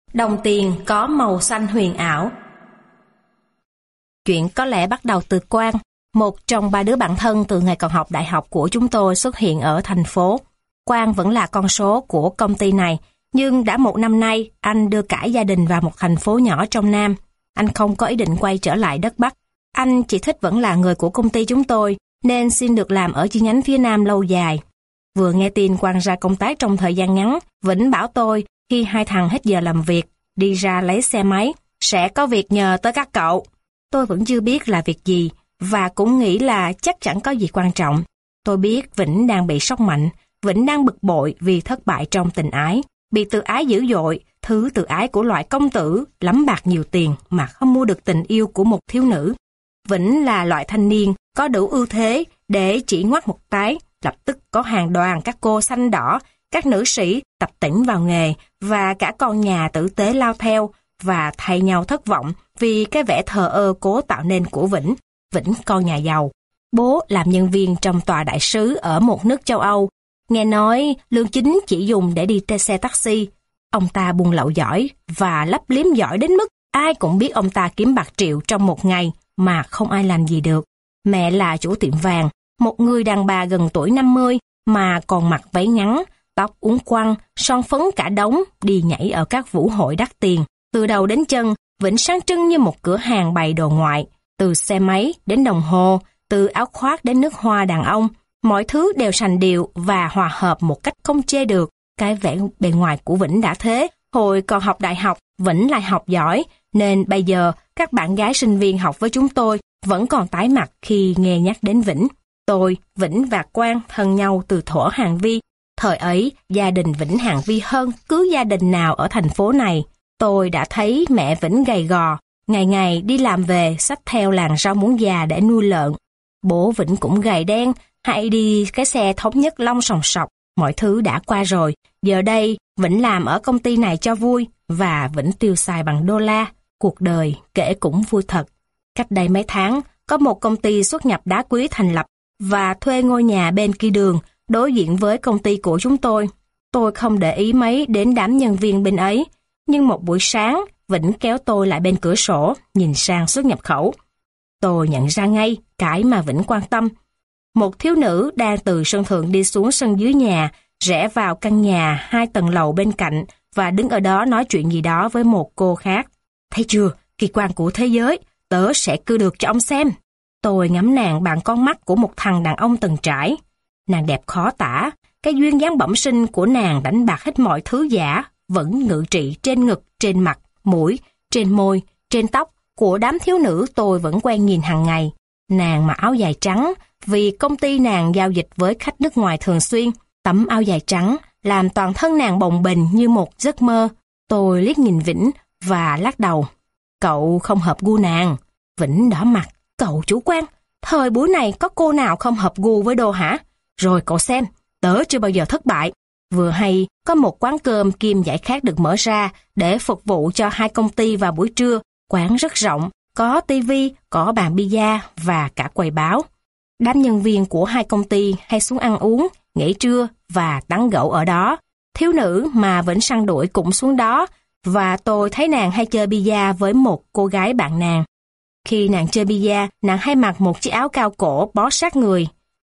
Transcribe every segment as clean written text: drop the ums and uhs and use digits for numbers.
Đồng tiền có màu xanh huyền ảo. Chuyện có lẽ bắt đầu từ Quang, một trong 3 đứa bạn thân từ ngày còn học đại học của chúng tôi xuất hiện ở thành phố. Quang vẫn là con số của công ty này, nhưng đã 1 năm nay anh đưa cả gia đình vào một thành phố nhỏ trong Nam. Anh không có ý định quay trở lại đất Bắc. Anh chỉ thích vẫn là người của công ty chúng tôi, nên xin được làm ở chi nhánh phía Nam lâu dài. Vừa nghe tin Quang ra công tác trong thời gian ngắn, Vĩnh bảo tôi khi 2 thằng hết giờ làm việc, đi ra lấy xe máy, sẽ có việc nhờ tới các cậu. Tôi vẫn chưa biết là việc gì, và cũng nghĩ là chắc chẳng có gì quan trọng. Tôi biết Vĩnh đang bị sốc mạnh, Vĩnh đang bực bội vì thất bại trong tình ái, bị tự ái dữ dội, thứ tự ái của loại công tử, lắm bạc nhiều tiền mà không mua được tình yêu của một thiếu nữ. Vĩnh là loại thanh niên có đủ ưu thế để chỉ ngoắt một cái, lập tức có hàng đoàn các cô xanh đỏ, các nữ sĩ tập tễnh vào nghề và cả con nhà tử tế lao theo và thay nhau thất vọng vì cái vẻ thờ ơ cố tạo nên của Vĩnh. Vĩnh con nhà giàu. Bố làm nhân viên trong tòa đại sứ ở một nước châu Âu. Nghe nói lương chính chỉ dùng để đi xe taxi. Ông ta buôn lậu giỏi và lấp liếm giỏi đến mức ai cũng biết ông ta kiếm bạc triệu trong một ngày mà không ai làm gì được. Mẹ là chủ tiệm vàng, một người đàn bà gần tuổi 50 mà còn mặc váy ngắn, tóc uốn quăng, son phấn cả đống, đi nhảy ở các vũ hội đắt tiền. Từ đầu đến chân, Vĩnh sáng trưng như một cửa hàng bày đồ ngoại, từ xe máy đến đồng hồ, từ áo khoác đến nước hoa đàn ông. Mọi thứ đều sành điệu và hòa hợp một cách không chê được. Cái vẻ bề ngoài của Vĩnh đã thế. Hồi còn học đại học, Vĩnh lại học giỏi, nên bây giờ các bạn gái sinh viên học với chúng tôi vẫn còn tái mặt khi nghe nhắc đến Vĩnh. Tôi, Vĩnh và Quang thân nhau từ thuở Hàng Vi. Thời ấy, gia đình Vĩnh Hàng Vi hơn cứ gia đình nào ở thành phố này. Tôi đã thấy mẹ Vĩnh gầy gò, ngày ngày đi làm về xách theo làn rau muống già để nuôi lợn. Bố Vĩnh cũng gầy đen, hay đi cái xe thống nhất lông sòng sọc. Mọi thứ đã qua rồi, giờ đây Vĩnh làm ở công ty này cho vui và Vĩnh tiêu xài bằng đô la. Cuộc đời kể cũng vui thật. Cách đây mấy tháng, có một công ty xuất nhập đá quý thành lập và thuê ngôi nhà bên kia đường đối diện với công ty của chúng tôi. Tôi không để ý mấy đến đám nhân viên bên ấy, nhưng một buổi sáng, Vĩnh kéo tôi lại bên cửa sổ, nhìn sang xuất nhập khẩu. Tôi nhận ra ngay cái mà Vĩnh quan tâm. Một thiếu nữ đang từ sân thượng đi xuống sân dưới nhà, rẽ vào căn nhà 2 tầng lầu bên cạnh và đứng ở đó nói chuyện gì đó với một cô khác. Thấy chưa, kỳ quan của thế giới, tớ sẽ cưa được cho ông xem. Tôi ngắm nàng bằng con mắt của một thằng đàn ông từng trải. Nàng đẹp khó tả, cái duyên dáng bẩm sinh của nàng đánh bạc hết mọi thứ giả, vẫn ngự trị trên ngực, trên mặt, mũi, trên môi, trên tóc của đám thiếu nữ tôi vẫn quen nhìn hàng ngày. Nàng mặc áo dài trắng, vì công ty nàng giao dịch với khách nước ngoài thường xuyên. Tấm áo dài trắng làm toàn thân nàng bồng bềnh như một giấc mơ. Tôi liếc nhìn Vĩnh và lắc đầu. Cậu không hợp gu nàng. Vĩnh đỏ mặt. Cậu chủ quan, thời buổi này có cô nào không hợp gu với đồ hả? Rồi cậu xem, tớ chưa bao giờ thất bại. Vừa hay có một quán cơm kiêm giải khát được mở ra để phục vụ cho 2 công ty vào buổi trưa. Quán rất rộng, có tivi, có bàn bia và cả quầy báo. Đám nhân viên của 2 công ty hay xuống ăn uống, nghỉ trưa và tán gẫu ở đó. Thiếu nữ mà Vĩnh săn đuổi cũng xuống đó, và tôi thấy nàng hay chơi bia với một cô gái bạn nàng. Khi nàng chơi bia, nàng hay mặc một chiếc áo cao cổ bó sát người.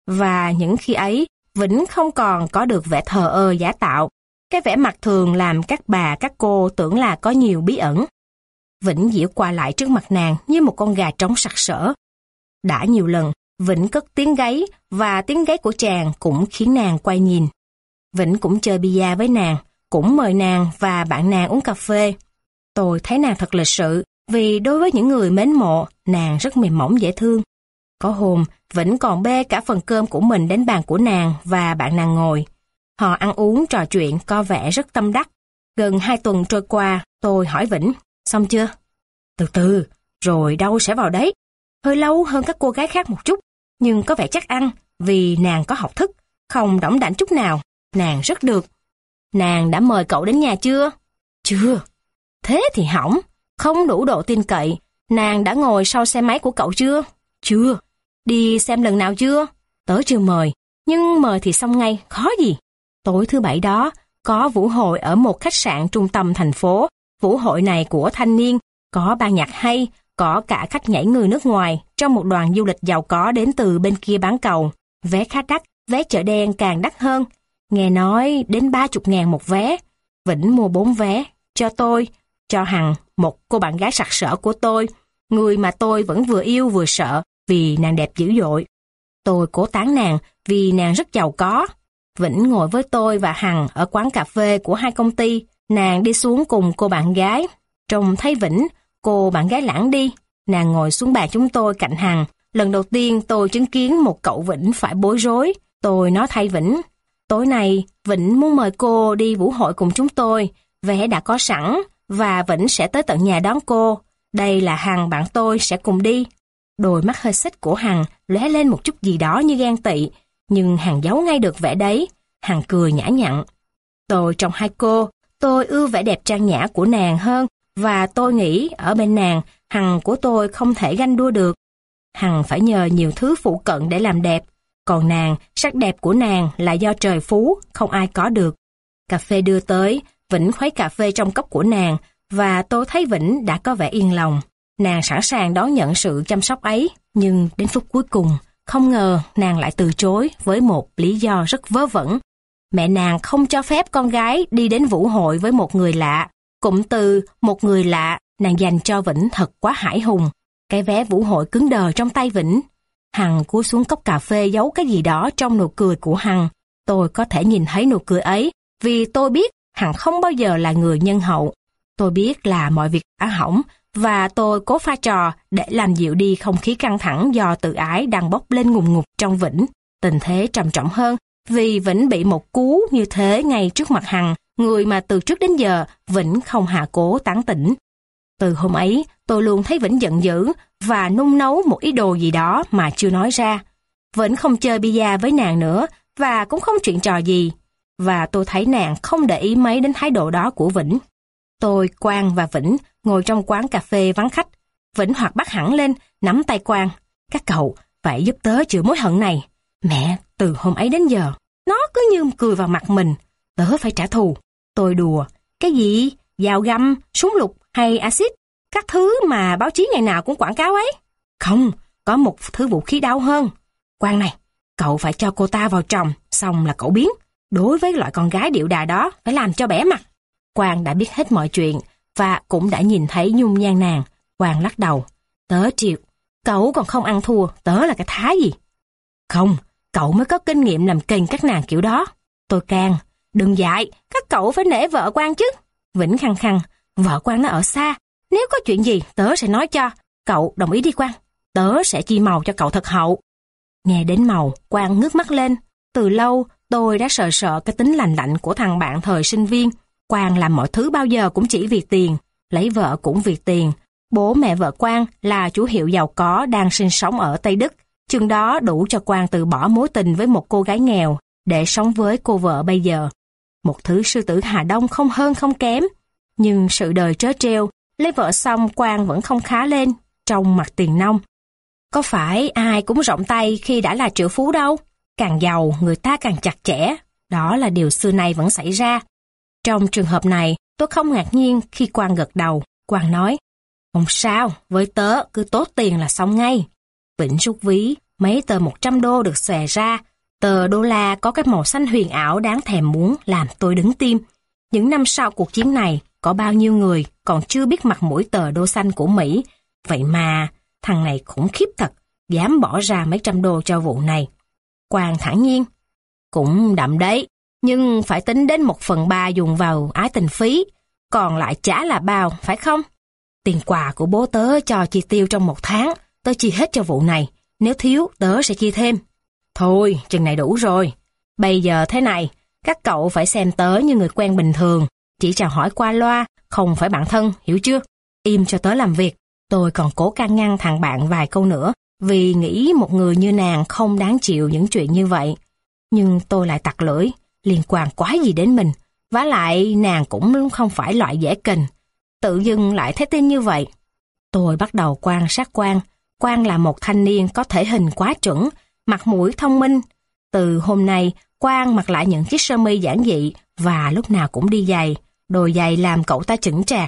Và những khi ấy, Vĩnh không còn có được vẻ thờ ơ giả tạo. Cái vẻ mặt thường làm các bà các cô tưởng là có nhiều bí ẩn. Vĩnh giễu qua lại trước mặt nàng như một con gà trống sặc sỡ. Đã nhiều lần, Vĩnh cất tiếng gáy và tiếng gáy của chàng cũng khiến nàng quay nhìn. Vĩnh cũng chơi bia với nàng, cũng mời nàng và bạn nàng uống cà phê. Tôi thấy nàng thật lịch sự, vì đối với những người mến mộ, nàng rất mềm mỏng dễ thương. Có hôm, Vĩnh còn bê cả phần cơm của mình đến bàn của nàng và bạn nàng ngồi. Họ ăn uống trò chuyện có vẻ rất tâm đắc. Gần 2 tuần trôi qua, tôi hỏi Vĩnh, xong chưa? Từ từ, rồi đâu sẽ vào đấy. Hơi lâu hơn các cô gái khác một chút, nhưng có vẻ chắc ăn, vì nàng có học thức, không đỏng đảnh chút nào. Nàng rất được. Nàng đã mời cậu đến nhà chưa? Chưa. Thế thì hỏng, không đủ độ tin cậy. Nàng đã ngồi sau xe máy của cậu chưa? Chưa. Đi xem lần nào chưa? Tớ chưa mời, nhưng mời thì xong ngay, khó gì. Tối thứ Bảy đó, có vũ hội ở một khách sạn trung tâm thành phố, Vũ hội này của thanh niên, có ban nhạc hay, có cả khách nhảy người nước ngoài trong một đoàn du lịch giàu có đến từ bên kia bán cầu. Vé khá đắt, vé chợ đen càng đắt hơn. Nghe nói đến 30.000 một vé. Vĩnh mua 4 vé, cho tôi, cho Hằng, một cô bạn gái sặc sỡ của tôi, người mà tôi vẫn vừa yêu vừa sợ vì nàng đẹp dữ dội. Tôi cố tán nàng vì nàng rất giàu có. Vĩnh ngồi với tôi và Hằng ở quán cà phê của hai công ty. Nàng đi xuống cùng cô bạn gái. Trông thấy Vĩnh, cô bạn gái lãng đi. Nàng ngồi xuống bàn chúng tôi cạnh Hằng. Lần đầu tiên tôi chứng kiến một cậu Vĩnh phải bối rối. Tôi nói thay Vĩnh, tối nay Vĩnh muốn mời cô đi vũ hội cùng chúng tôi. Vé đã có sẵn và Vĩnh sẽ tới tận nhà đón cô. Đây là Hằng bạn tôi sẽ cùng đi. Đôi mắt hơi xích của Hằng lóe lên một chút gì đó như ghen tị, nhưng Hằng giấu ngay được vẻ đấy. Hằng cười nhã nhặn. Tôi trong hai cô, tôi ưa vẻ đẹp trang nhã của nàng hơn, và tôi nghĩ ở bên nàng, Hằng của tôi không thể ganh đua được. Hằng phải nhờ nhiều thứ phụ cận để làm đẹp, còn nàng, sắc đẹp của nàng là do trời phú, không ai có được. Cà phê đưa tới, Vĩnh khuấy cà phê trong cốc của nàng, và tôi thấy Vĩnh đã có vẻ yên lòng. Nàng sẵn sàng đón nhận sự chăm sóc ấy, nhưng đến phút cuối cùng, không ngờ nàng lại từ chối với một lý do rất vớ vẩn. Mẹ nàng không cho phép con gái đi đến vũ hội với một người lạ. Cụm từ một người lạ nàng dành cho Vĩnh thật quá hãi hùng. Cái vé vũ hội cứng đờ trong tay Vĩnh. Hằng cúi xuống cốc cà phê giấu cái gì đó trong nụ cười của Hằng. Tôi có thể nhìn thấy nụ cười ấy, vì tôi biết Hằng không bao giờ là người nhân hậu. Tôi biết là mọi việc đã hỏng, và tôi cố pha trò để làm dịu đi không khí căng thẳng do tự ái đang bốc lên ngùn ngụt trong Vĩnh. Tình thế trầm trọng hơn, vì Vĩnh bị một cú như thế ngay trước mặt Hằng, người mà từ trước đến giờ Vĩnh không hạ cố tán tỉnh. Từ hôm ấy, tôi luôn thấy Vĩnh giận dữ và nung nấu một ý đồ gì đó mà chưa nói ra. Vĩnh không chơi bia với nàng nữa và cũng không chuyện trò gì. Và tôi thấy nàng không để ý mấy đến thái độ đó của Vĩnh. Tôi, Quang và Vĩnh ngồi trong quán cà phê vắng khách. Vĩnh hoạt bát hẳn lên, nắm tay Quang. Các cậu phải giúp tớ chữa mối hận này. Mẹ, từ hôm ấy đến giờ, nó cứ như cười vào mặt mình. Tớ phải trả thù. Tôi đùa. Cái gì? Dao găm, súng lục hay axit? Các thứ mà báo chí ngày nào cũng quảng cáo ấy. Không, có một thứ vũ khí đau hơn. Quang này, cậu phải cho cô ta vào chồng, xong là cậu biến. Đối với loại con gái điệu đà đó, phải làm cho bẻ mặt. Quang đã biết hết mọi chuyện và cũng đã nhìn thấy nhung nhan nàng. Quang lắc đầu. Tớ chịu. Cậu còn không ăn thua, tớ là cái thá gì? Không, cậu mới có kinh nghiệm làm kềnh các nàng kiểu đó. Tôi can. Đừng dại, các cậu phải nể vợ Quang chứ. Vĩnh khăng khăng. Vợ Quang nó ở xa. Nếu có chuyện gì, tớ sẽ nói cho. Cậu đồng ý đi Quang. Tớ sẽ chi màu cho cậu thật hậu. Nghe đến màu, Quang ngước mắt lên. Từ lâu, tôi đã sợ cái tính lành lạnh của thằng bạn thời sinh viên. Quang làm mọi thứ bao giờ cũng chỉ vì tiền, lấy vợ cũng vì tiền. Bố mẹ vợ Quang là chủ hiệu giàu có đang sinh sống ở Tây Đức. Chừng đó đủ cho Quang từ bỏ mối tình với một cô gái nghèo để sống với cô vợ bây giờ. Một thứ sư tử Hà Đông không hơn không kém. Nhưng sự đời trớ trêu, lấy vợ xong Quang vẫn không khá lên, trong mặt tiền nong. Có phải ai cũng rộng tay khi đã là triệu phú đâu. Càng giàu người ta càng chặt chẽ. Đó là điều xưa nay vẫn xảy ra. Trong trường hợp này, tôi không ngạc nhiên khi Quang gật đầu. Quang nói, không sao, với tớ cứ tốt tiền là xong ngay. Vĩnh rút ví, mấy tờ 100 đô được xòe ra. Tờ đô la có cái màu xanh huyền ảo đáng thèm muốn làm tôi đứng tim. Những năm sau cuộc chiến này, có bao nhiêu người còn chưa biết mặt mũi tờ đô xanh của Mỹ. Vậy mà, thằng này khủng khiếp thật, dám bỏ ra mấy trăm đô cho vụ này. Quang thản nhiên, cũng đậm đấy. Nhưng phải tính đến 1/3 dùng vào ái tình phí, còn lại chả là bao, phải không? Tiền quà của bố tớ cho chi tiêu trong 1 tháng, tớ chi hết cho vụ này, nếu thiếu tớ sẽ chi thêm. Thôi, chừng này đủ rồi. Bây giờ thế này, các cậu phải xem tớ như người quen bình thường, chỉ chào hỏi qua loa, không phải bạn thân, hiểu chưa? Im cho tớ làm việc. Tôi còn cố can ngăn thằng bạn vài câu nữa, vì nghĩ một người như nàng không đáng chịu những chuyện như vậy. Nhưng tôi lại tặc lưỡi. Liên quan quái gì đến mình, vả lại nàng cũng không phải loại dễ kình. Tự dưng lại thấy tin như vậy. Tôi bắt đầu quan sát Quang. Quang là một thanh niên có thể hình quá chuẩn, mặt mũi thông minh. Từ hôm nay, Quang mặc lại những chiếc sơ mi giản dị và lúc nào cũng đi giày. Đôi giày làm cậu ta chững chạc.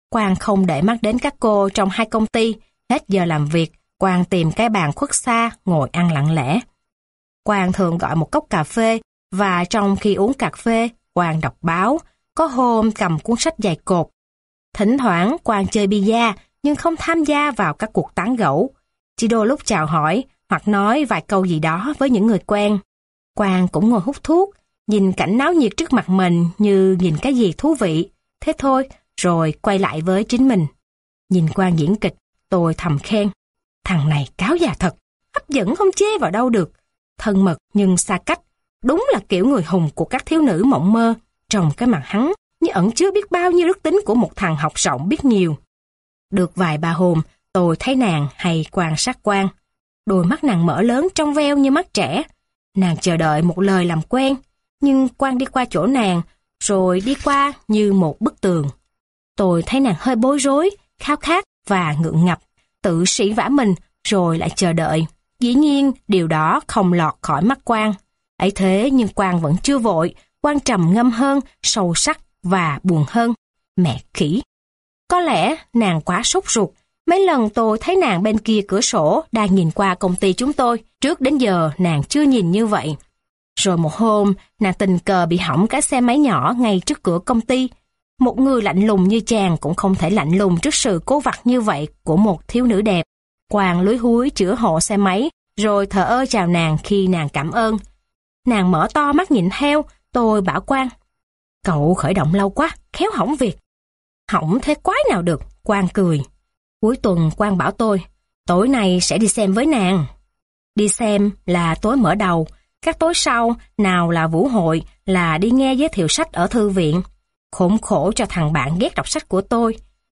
Quang không để mắt đến các cô trong hai công ty. Hết giờ làm việc, Quang tìm cái bàn khuất xa, ngồi ăn lặng lẽ. Quang thường gọi một cốc cà phê, và trong khi uống cà phê, Quang đọc báo, có hôm cầm cuốn sách dày cộp. Thỉnh thoảng Quang chơi bida, nhưng không tham gia vào các cuộc tán gẫu. Chỉ đôi lúc chào hỏi, hoặc nói vài câu gì đó với những người quen. Quang cũng ngồi hút thuốc, nhìn cảnh náo nhiệt trước mặt mình như nhìn cái gì thú vị. Thế thôi, rồi quay lại với chính mình. Nhìn Quang diễn kịch, tôi thầm khen. Thằng này cáo già thật, hấp dẫn không chê vào đâu được. Thân mật nhưng xa cách, đúng là kiểu người hùng của các thiếu nữ mộng mơ. Trong cái mặt hắn như ẩn chứa biết bao nhiêu đức tính của một thằng học rộng biết nhiều. Được vài ba hôm, tôi thấy nàng hay quan sát Quang. Đôi mắt nàng mở lớn trong veo như mắt trẻ. Nàng chờ đợi một lời làm quen, nhưng Quang đi qua chỗ nàng, rồi đi qua như một bức tường. Tôi thấy nàng hơi bối rối, khao khát và ngượng ngập, tự sỉ vả mình rồi lại chờ đợi. Dĩ nhiên điều đó không lọt khỏi mắt Quang. Ấy thế nhưng Quang vẫn chưa vội. Quang trầm ngâm hơn, sâu sắc và buồn hơn. Mẹ khỉ! Có lẽ nàng quá sốt ruột. Mấy lần tôi thấy nàng bên kia cửa sổ đang nhìn qua công ty chúng tôi. Trước đến giờ nàng chưa nhìn như vậy. Rồi một hôm, nàng tình cờ bị hỏng cái xe máy nhỏ ngay trước cửa công ty. Một người lạnh lùng như chàng cũng không thể lạnh lùng trước sự cố vặt như vậy của một thiếu nữ đẹp. Quang lúi húi chữa hộ xe máy, rồi thờ ơ chào nàng khi nàng cảm ơn. Nàng mở to mắt nhìn theo. Tôi bảo Quang, cậu khởi động lâu quá, khéo hỏng việc. Hỏng thế quái nào được, Quang cười. Cuối tuần Quang bảo tôi, tối nay sẽ đi xem với nàng. Đi xem là tối mở đầu, các tối sau, nào là vũ hội, là đi nghe giới thiệu sách ở thư viện. Khốn khổ cho thằng bạn ghét đọc sách của tôi,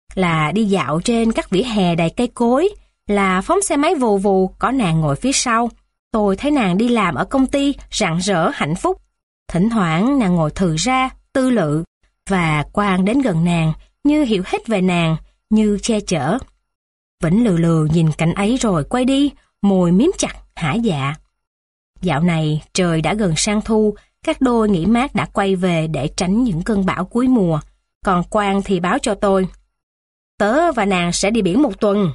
là đi dạo trên các vỉa hè đầy cây cối, là phóng xe máy vù vù có nàng ngồi phía sau. Tôi thấy nàng đi làm ở công ty rạng rỡ hạnh phúc. Thỉnh thoảng nàng ngồi thừ ra, tư lự, và Quang đến gần nàng, như hiểu hết về nàng, như che chở. Vĩnh lừ lừ nhìn cảnh ấy rồi quay đi, môi miếm chặt, hả dạ. Dạo này trời đã gần sang thu, các đôi nghỉ mát đã quay về để tránh những cơn bão cuối mùa. Còn Quang thì báo cho tôi, tớ và nàng sẽ đi biển một tuần.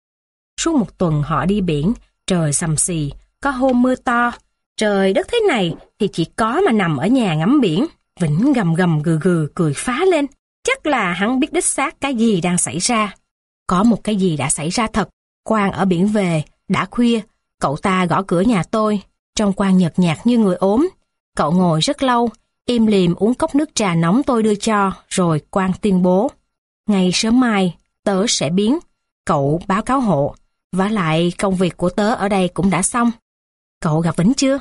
Suốt một tuần họ đi biển, trời xầm xì, có hôm mưa to. Trời đất thế này thì chỉ có mà nằm ở nhà ngắm biển. Vĩnh gầm gầm gừ gừ cười phá lên. Chắc là hắn biết đích xác cái gì đang xảy ra. Có một cái gì đã xảy ra thật. Quang ở biển về, đã khuya, cậu ta gõ cửa nhà tôi. Trông Quang nhợt nhạt như người ốm. Cậu ngồi rất lâu, im lìm uống cốc nước trà nóng tôi đưa cho, rồi Quang tuyên bố. Ngày sớm mai, tớ sẽ biến. Cậu báo cáo hộ. Vả lại công việc của tớ ở đây cũng đã xong. Cậu gặp Vĩnh chưa?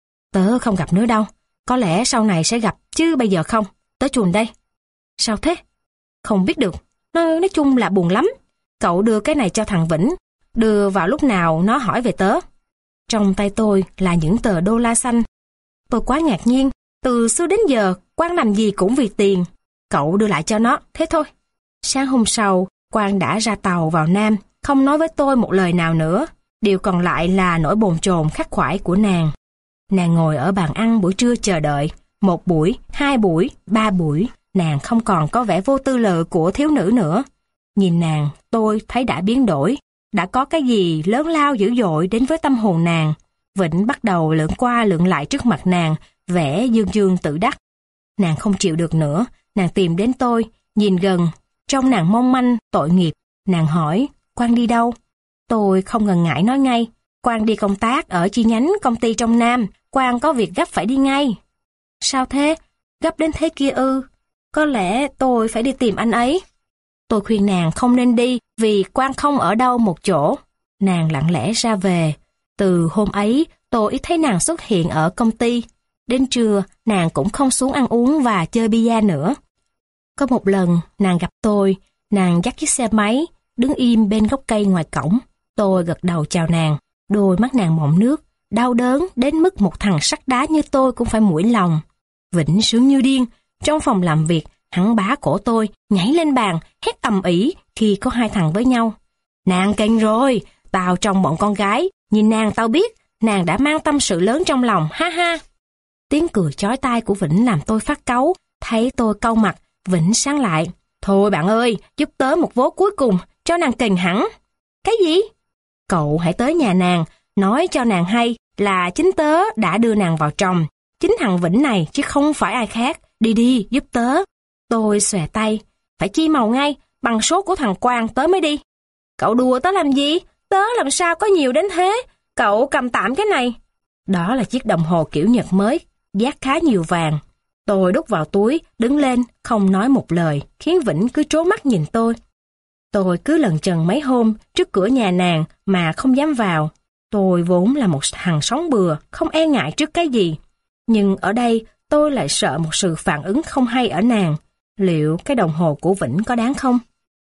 Tớ không gặp nữa đâu. Có lẽ sau này sẽ gặp, chứ bây giờ không. Tớ chuồn đây. Sao thế? Không biết được. Nói chung là buồn lắm. Cậu đưa cái này cho thằng Vĩnh. Đưa vào lúc nào nó hỏi về tớ. Trong tay tôi là những tờ đô la xanh. Tôi quá ngạc nhiên. Từ xưa đến giờ, Quang làm gì cũng vì tiền. Cậu đưa lại cho nó, thế thôi. Sáng hôm sau, Quang đã ra tàu vào Nam, không nói với tôi một lời nào nữa. Điều còn lại là nỗi bồn chồn khắc khoải của nàng. Nàng ngồi ở bàn ăn buổi trưa chờ đợi. 1 buổi, 2 buổi, 3 buổi. Nàng không còn có vẻ vô tư lự của thiếu nữ nữa. Nhìn nàng, tôi thấy đã biến đổi. Đã có cái gì lớn lao dữ dội đến với tâm hồn nàng. Vĩnh bắt đầu lượn qua lượn lại trước mặt nàng, vẻ dương dương tự đắc. Nàng không chịu được nữa, nàng tìm đến tôi, nhìn gần, trông nàng mong manh, tội nghiệp. Nàng hỏi, Quang đi đâu? Tôi không ngần ngại nói ngay, Quang đi công tác ở chi nhánh công ty trong Nam, Quang có việc gấp phải đi ngay. Sao thế? Gấp đến thế kia ư? Có lẽ tôi phải đi tìm anh ấy. Tôi khuyên nàng không nên đi vì Quang không ở đâu một chỗ. Nàng lặng lẽ ra về. Từ hôm ấy, tôi ít thấy nàng xuất hiện ở công ty. Đến trưa, nàng cũng không xuống ăn uống và chơi bia nữa. Có một lần, nàng gặp tôi, nàng dắt chiếc xe máy, đứng im bên gốc cây ngoài cổng. Tôi gật đầu chào nàng, đôi mắt nàng mọng nước, đau đớn đến mức một thằng sắt đá như tôi cũng phải mũi lòng. Vĩnh sướng như điên, trong phòng làm việc, hắn bá cổ tôi, nhảy lên bàn, hét ầm ĩ khi có 2 thằng với nhau. Nàng kênh rồi, tao trong bọn con gái, nhìn nàng tao biết, nàng đã mang tâm sự lớn trong lòng, ha ha. Tiếng cười chói tai của Vĩnh làm tôi phát cáu, thấy tôi cau mặt, Vĩnh sáng lại. Thôi bạn ơi, giúp tớ một vố cuối cùng, cho nàng kềnh hẳn. Cái gì? Cậu hãy tới nhà nàng, nói cho nàng hay là chính tớ đã đưa nàng vào chồng. Chính thằng Vĩnh này chứ không phải ai khác. Đi đi, giúp tớ. Tôi xòe tay. Phải chi màu ngay, bằng số của thằng Quang tớ mới đi. Cậu đùa tớ làm gì? Tớ làm sao có nhiều đến thế? Cậu cầm tạm cái này. Đó là chiếc đồng hồ kiểu Nhật mới, dát khá nhiều vàng. Tôi đút vào túi, đứng lên, không nói một lời, khiến Vĩnh cứ trố mắt nhìn tôi. Tôi cứ lần chần mấy hôm trước cửa nhà nàng mà không dám vào. Tôi vốn là một thằng sống bừa, không e ngại trước cái gì. Nhưng ở đây tôi lại sợ một sự phản ứng không hay ở nàng. Liệu cái đồng hồ của Vĩnh có đáng không?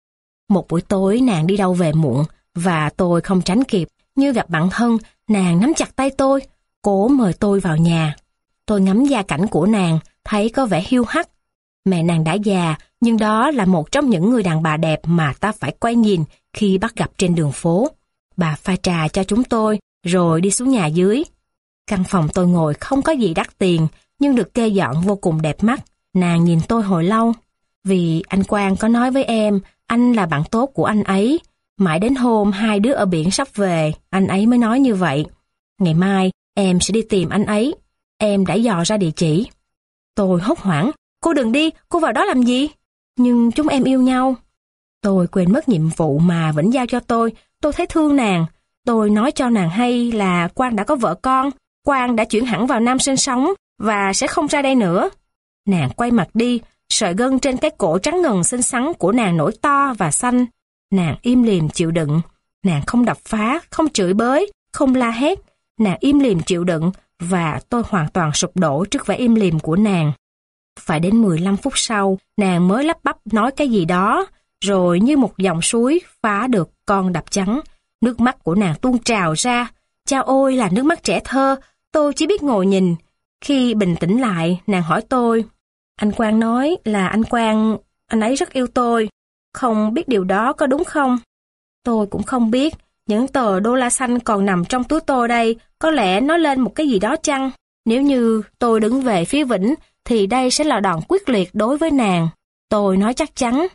Một buổi tối nàng đi đâu về muộn và tôi không tránh kịp. Như gặp bạn thân, nàng nắm chặt tay tôi, cố mời tôi vào nhà. Tôi ngắm gia cảnh của nàng, thấy có vẻ hiu hắt. Mẹ nàng đã già, nhưng đó là một trong những người đàn bà đẹp mà ta phải quay nhìn khi bắt gặp trên đường phố. Bà pha trà cho chúng tôi, rồi đi xuống nhà dưới. Căn phòng tôi ngồi không có gì đắt tiền, nhưng được kê dọn vô cùng đẹp mắt. Nàng nhìn tôi hồi lâu. Vì anh Quang có nói với em, anh là bạn tốt của anh ấy. Mãi đến hôm hai đứa ở biển sắp về, anh ấy mới nói như vậy. Ngày mai, em sẽ đi tìm anh ấy. Em đã dò ra địa chỉ. Tôi hốt hoảng. Cô đừng đi, cô vào đó làm gì? Nhưng chúng em yêu nhau. Tôi quên mất nhiệm vụ mà Vĩnh giao cho tôi thấy thương nàng. Tôi nói cho nàng hay là Quang đã có vợ con. Quang đã chuyển hẳn vào Nam sinh sống và sẽ không ra đây nữa. Nàng quay mặt đi, sợi gân trên cái cổ trắng ngần xinh xắn của nàng nổi to và xanh. Nàng im lìm chịu đựng. Nàng không đập phá, không chửi bới, không la hét. Nàng im lìm chịu đựng và tôi hoàn toàn sụp đổ trước vẻ im lìm của nàng. Phải đến 15 phút sau, nàng mới lắp bắp nói cái gì đó, rồi như một dòng suối phá được con đập trắng. Nước mắt của nàng tuôn trào ra. Chao ôi là nước mắt trẻ thơ, tôi chỉ biết ngồi nhìn. Khi bình tĩnh lại, nàng hỏi tôi, anh Quang nói là anh ấy rất yêu tôi. Không biết điều đó có đúng không? Tôi cũng không biết. Những tờ đô la xanh còn nằm trong túi tôi đây, có lẽ nói lên một cái gì đó chăng? Nếu như tôi đứng về phía Vĩnh, thì đây sẽ là đòn quyết liệt đối với nàng. Tôi nói chắc chắn.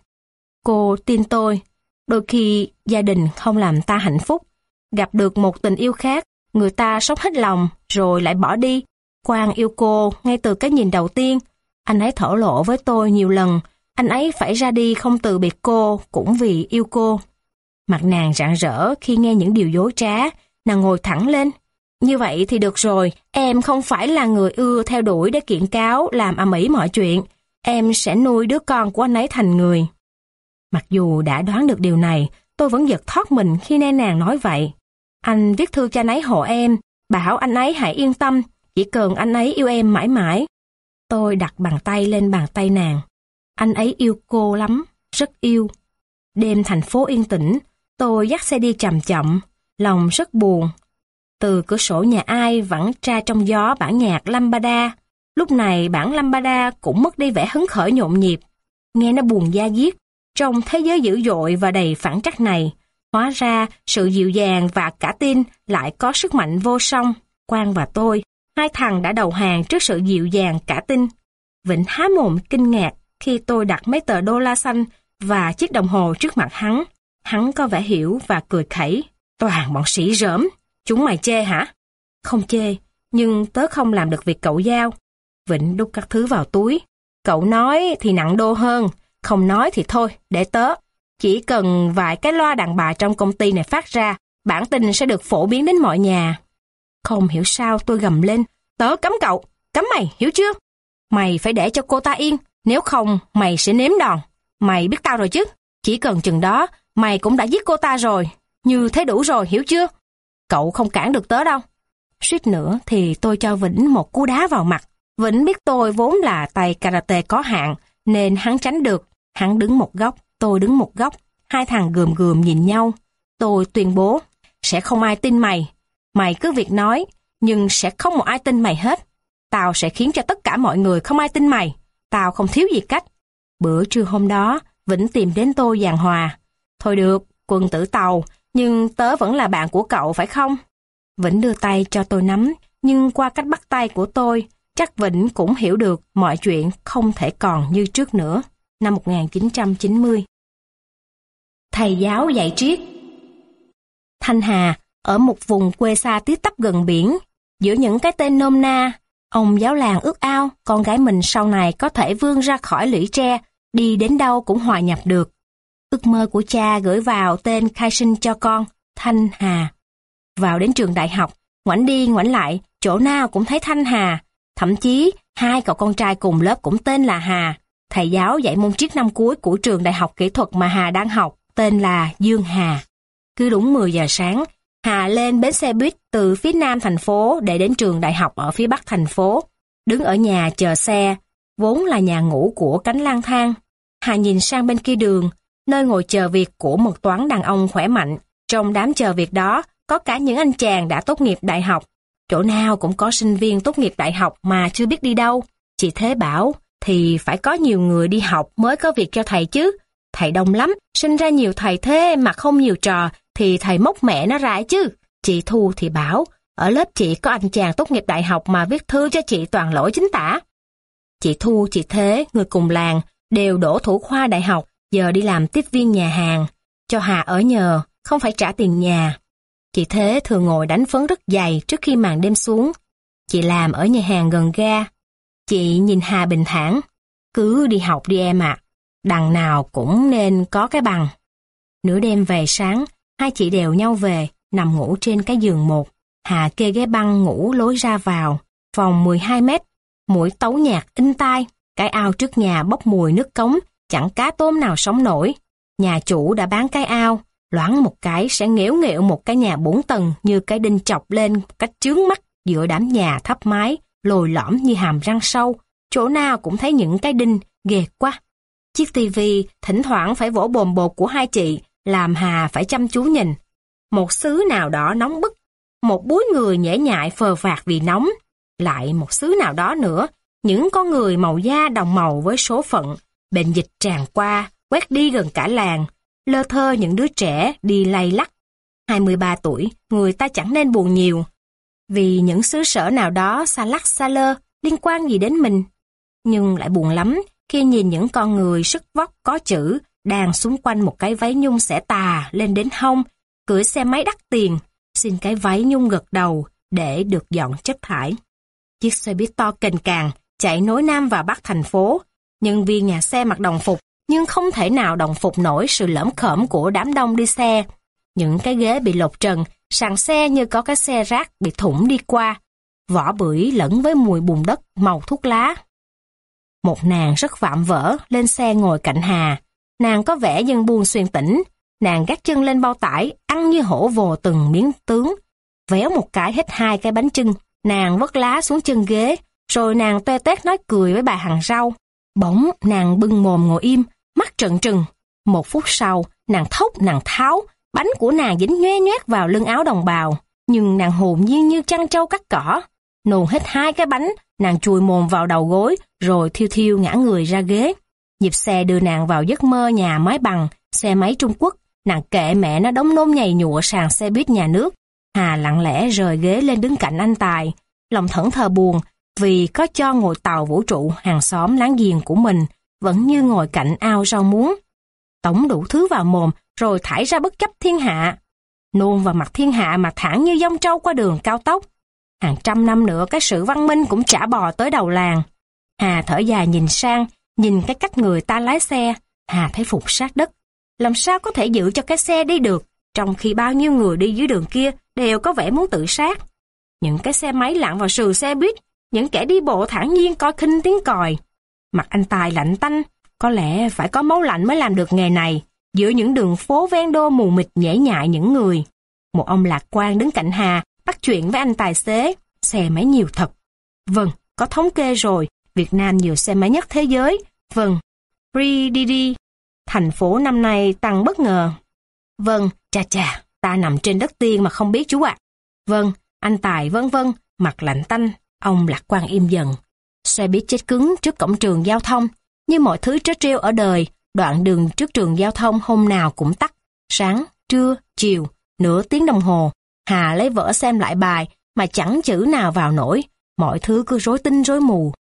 Cô tin tôi. Đôi khi gia đình không làm ta hạnh phúc. Gặp được một tình yêu khác, người ta sống hết lòng rồi lại bỏ đi. Quang yêu cô ngay từ cái nhìn đầu tiên. Anh ấy thổ lộ với tôi nhiều lần. Anh ấy phải ra đi không từ biệt cô cũng vì yêu cô. Mặt nàng rạng rỡ khi nghe những điều dối trá. Nàng ngồi thẳng lên. Như vậy thì được rồi, em không phải là người ưa theo đuổi để kiện cáo, làm ầm ĩ mọi chuyện. Em sẽ nuôi đứa con của anh ấy thành người. Mặc dù đã đoán được điều này, tôi vẫn giật thót mình khi nghe nàng nói vậy. Anh viết thư cho anh ấy hộ em, bảo anh ấy hãy yên tâm, chỉ cần anh ấy yêu em mãi mãi. Tôi đặt bàn tay lên bàn tay nàng. Anh ấy yêu cô lắm, rất yêu. Đêm thành phố yên tĩnh, tôi dắt xe đi chậm chậm, lòng rất buồn. Từ cửa sổ nhà ai vẫn tra trong gió bản nhạc Lambada. Lúc này bản Lambada cũng mất đi vẻ hứng khởi nhộn nhịp. Nghe nó buồn da diết. Trong thế giới dữ dội và đầy phản trắc này, hóa ra sự dịu dàng và cả tin lại có sức mạnh vô song. Quang và tôi, hai thằng đã đầu hàng trước sự dịu dàng cả tin. Vĩnh há mồm kinh ngạc khi tôi đặt mấy tờ đô la xanh và chiếc đồng hồ trước mặt hắn. Hắn có vẻ hiểu và cười khẩy. Toàn bọn sĩ rỡm. Chúng mày chê hả? Không chê, nhưng tớ không làm được việc cậu giao. Vĩnh đút các thứ vào túi. Cậu nói thì nặng đô hơn, không nói thì thôi, để tớ. Chỉ cần vài cái loa đàn bà trong công ty này phát ra, bản tin sẽ được phổ biến đến mọi nhà. Không hiểu sao tôi gầm lên. Tớ cấm cậu, cấm mày, hiểu chưa? Mày phải để cho cô ta yên, nếu không mày sẽ nếm đòn. Mày biết tao rồi chứ? Chỉ cần chừng đó, mày cũng đã giết cô ta rồi. Như thế đủ rồi, hiểu chưa? Cậu không cản được tớ đâu. Suýt nữa thì tôi cho Vĩnh một cú đá vào mặt. Vĩnh biết tôi vốn là tay karate có hạn, nên hắn tránh được. Hắn đứng một góc, tôi đứng một góc. Hai thằng gườm gườm nhìn nhau. Tôi tuyên bố, sẽ không ai tin mày. Mày cứ việc nói, nhưng sẽ không một ai tin mày hết. Tao sẽ khiến cho tất cả mọi người không ai tin mày. Tao không thiếu gì cách. Bữa trưa hôm đó, Vĩnh tìm đến tôi giảng hòa. Thôi được, quân tử Tàu, nhưng tớ vẫn là bạn của cậu phải không? Vĩnh đưa tay cho tôi nắm, nhưng qua cách bắt tay của tôi, chắc Vĩnh cũng hiểu được mọi chuyện không thể còn như trước nữa. năm 1990. Thầy giáo dạy triết. Thanh Hà, ở một vùng quê xa tít tắp gần biển, giữa những cái tên nôm na, ông giáo làng ước ao con gái mình sau này có thể vươn ra khỏi lũy tre, đi đến đâu cũng hòa nhập được. Ước mơ của cha gửi vào tên khai sinh cho con, Thanh Hà. Vào đến trường đại học, ngoảnh đi ngoảnh lại, chỗ nào cũng thấy Thanh Hà. Thậm chí, hai cậu con trai cùng lớp cũng tên là Hà. Thầy giáo dạy môn triết năm cuối của trường đại học kỹ thuật mà Hà đang học, tên là Dương Hà. Cứ đúng 10 giờ sáng, Hà lên bến xe buýt từ phía nam thành phố để đến trường đại học ở phía bắc thành phố. Đứng ở nhà chờ xe, vốn là nhà ngủ của cánh lang thang. Hà nhìn sang bên kia đường, nơi ngồi chờ việc của một toán đàn ông khỏe mạnh. Trong đám chờ việc đó, có cả những anh chàng đã tốt nghiệp đại học. Chỗ nào cũng có sinh viên tốt nghiệp đại học mà chưa biết đi đâu. Chị Thế bảo, thì phải có nhiều người đi học mới có việc cho thầy chứ. Thầy đông lắm, sinh ra nhiều thầy thế mà không nhiều trò, thì thầy móc mẹ nó ra chứ. Chị Thu thì bảo, ở lớp chị có anh chàng tốt nghiệp đại học mà viết thư cho chị toàn lỗi chính tả. Chị Thu, chị Thế, người cùng làng, đều đỗ thủ khoa đại học, giờ đi làm tiếp viên nhà hàng. Cho Hà ở nhờ, không phải trả tiền nhà. Chị Thế thường ngồi đánh phấn rất dày trước khi màn đêm xuống. Chị làm ở nhà hàng gần ga. Chị nhìn Hà bình thản. Cứ đi học đi em ạ. Đằng nào cũng nên có cái bằng. Nửa đêm về sáng, hai chị đèo nhau về, nằm ngủ trên cái giường một. Hà kê ghế băng ngủ lối ra vào. Phòng 12 mét, mũi tấu nhạc in tai. Cái ao trước nhà bốc mùi nước cống, chẳng cá tôm nào sống nổi. Nhà chủ đã bán cái ao. Loáng một cái sẽ nghễu nghẹo một cái nhà 4 tầng như cái đinh chọc lên một cách chướng mắt giữa đám nhà thấp mái, lồi lõm như hàm răng sâu. Chỗ nào cũng thấy những cái đinh, ghê quá. Chiếc tivi thỉnh thoảng phải vỗ bồm bột của hai chị, làm Hà phải chăm chú nhìn. Một xứ nào đó nóng bức, một búi người nhễ nhại phờ phạc vì nóng. Lại một xứ nào đó nữa, những con người màu da đồng màu với số phận, bệnh dịch tràn qua, quét đi gần cả làng. Lơ thơ những đứa trẻ đi lay lắc. 23 tuổi, người ta chẳng nên buồn nhiều. Vì những xứ sở nào đó xa lắc xa lơ, liên quan gì đến mình. Nhưng lại buồn lắm khi nhìn những con người sức vóc có chữ đang xung quanh một cái váy nhung xẻ tà lên đến hông, cưỡi xe máy đắt tiền, xin cái váy nhung gật đầu để được dọn chất thải. Chiếc xe buýt to kềnh càng chạy nối nam và bắc thành phố. Nhân viên nhà xe mặc đồng phục, nhưng không thể nào đồng phục nổi sự lởm khởm của đám đông đi xe. Những cái ghế bị lột trần, sàn xe như có cái xe rác bị thủng đi qua, vỏ bưởi lẫn với mùi bùn đất màu thuốc lá. Một nàng rất vạm vỡ lên xe ngồi cạnh Hà. Nàng có vẻ dân buôn xuyên tỉnh. Nàng gác chân lên bao tải, ăn như hổ vồ từng miếng tướng. Véo một cái hết 2 cái bánh chưng, nàng vớt lá xuống chân ghế, rồi nàng toe toét nói cười với bà hàng rau. Bỗng nàng bưng mồm ngồi im, mắt trợn trừng. 1 phút sau, nàng thốc nàng tháo, bánh của nàng dính nhoe nhoét vào lưng áo đồng bào, nhưng nàng hồn nhiên như chăn trâu cắt cỏ. Nôn hết 2 cái bánh, nàng chùi mồm vào đầu gối, rồi thiêu thiêu ngã người ra ghế. Nhịp xe đưa nàng vào giấc mơ nhà máy bằng, xe máy Trung Quốc. Nàng kệ mẹ nó đống nôn nhầy nhụa sàn xe buýt nhà nước. Hà lặng lẽ rời ghế lên đứng cạnh anh Tài, lòng thẫn thờ buồn vì có cho ngồi tàu vũ trụ hàng xóm láng giềng của mình vẫn như ngồi cạnh ao rau muống. Tống đủ thứ vào mồm rồi thải ra bất chấp thiên hạ. Nôn vào mặt thiên hạ mà thẳng như dông trâu qua đường cao tốc. Hàng trăm năm nữa cái sự văn minh cũng chả bò tới đầu làng. Hà thở dài nhìn sang, nhìn cái cách người ta lái xe. Hà thấy phục sát đất. Làm sao có thể giữ cho cái xe đi được, trong khi bao nhiêu người đi dưới đường kia đều có vẻ muốn tự sát. Những cái xe máy lặn vào sườn xe buýt, những kẻ đi bộ thản nhiên coi khinh tiếng còi. Mặt anh Tài lạnh tanh, có lẽ phải có máu lạnh mới làm được nghề này. Giữa những đường phố ven đô mù mịt nhễ nhại những người. Một ông lạc quan đứng cạnh Hà, bắt chuyện với anh tài xế. Xe máy nhiều thật. Vâng, có thống kê rồi, Việt Nam nhiều xe máy nhất thế giới. Vâng, Free Didi, thành phố năm nay tăng bất ngờ. Vâng, chà, ta nằm trên đất tiên mà không biết chú ạ. Vâng, anh Tài vân vân, mặt lạnh tanh, ông lạc quan im dần. Xe buýt chết cứng trước cổng trường giao thông, như mọi thứ trớ trêu ở đời, đoạn đường trước trường giao thông hôm nào cũng tắc. Sáng, trưa, chiều, nửa tiếng đồng hồ, Hà lấy vở xem lại bài mà chẳng chữ nào vào nổi, mọi thứ cứ rối tinh rối mù.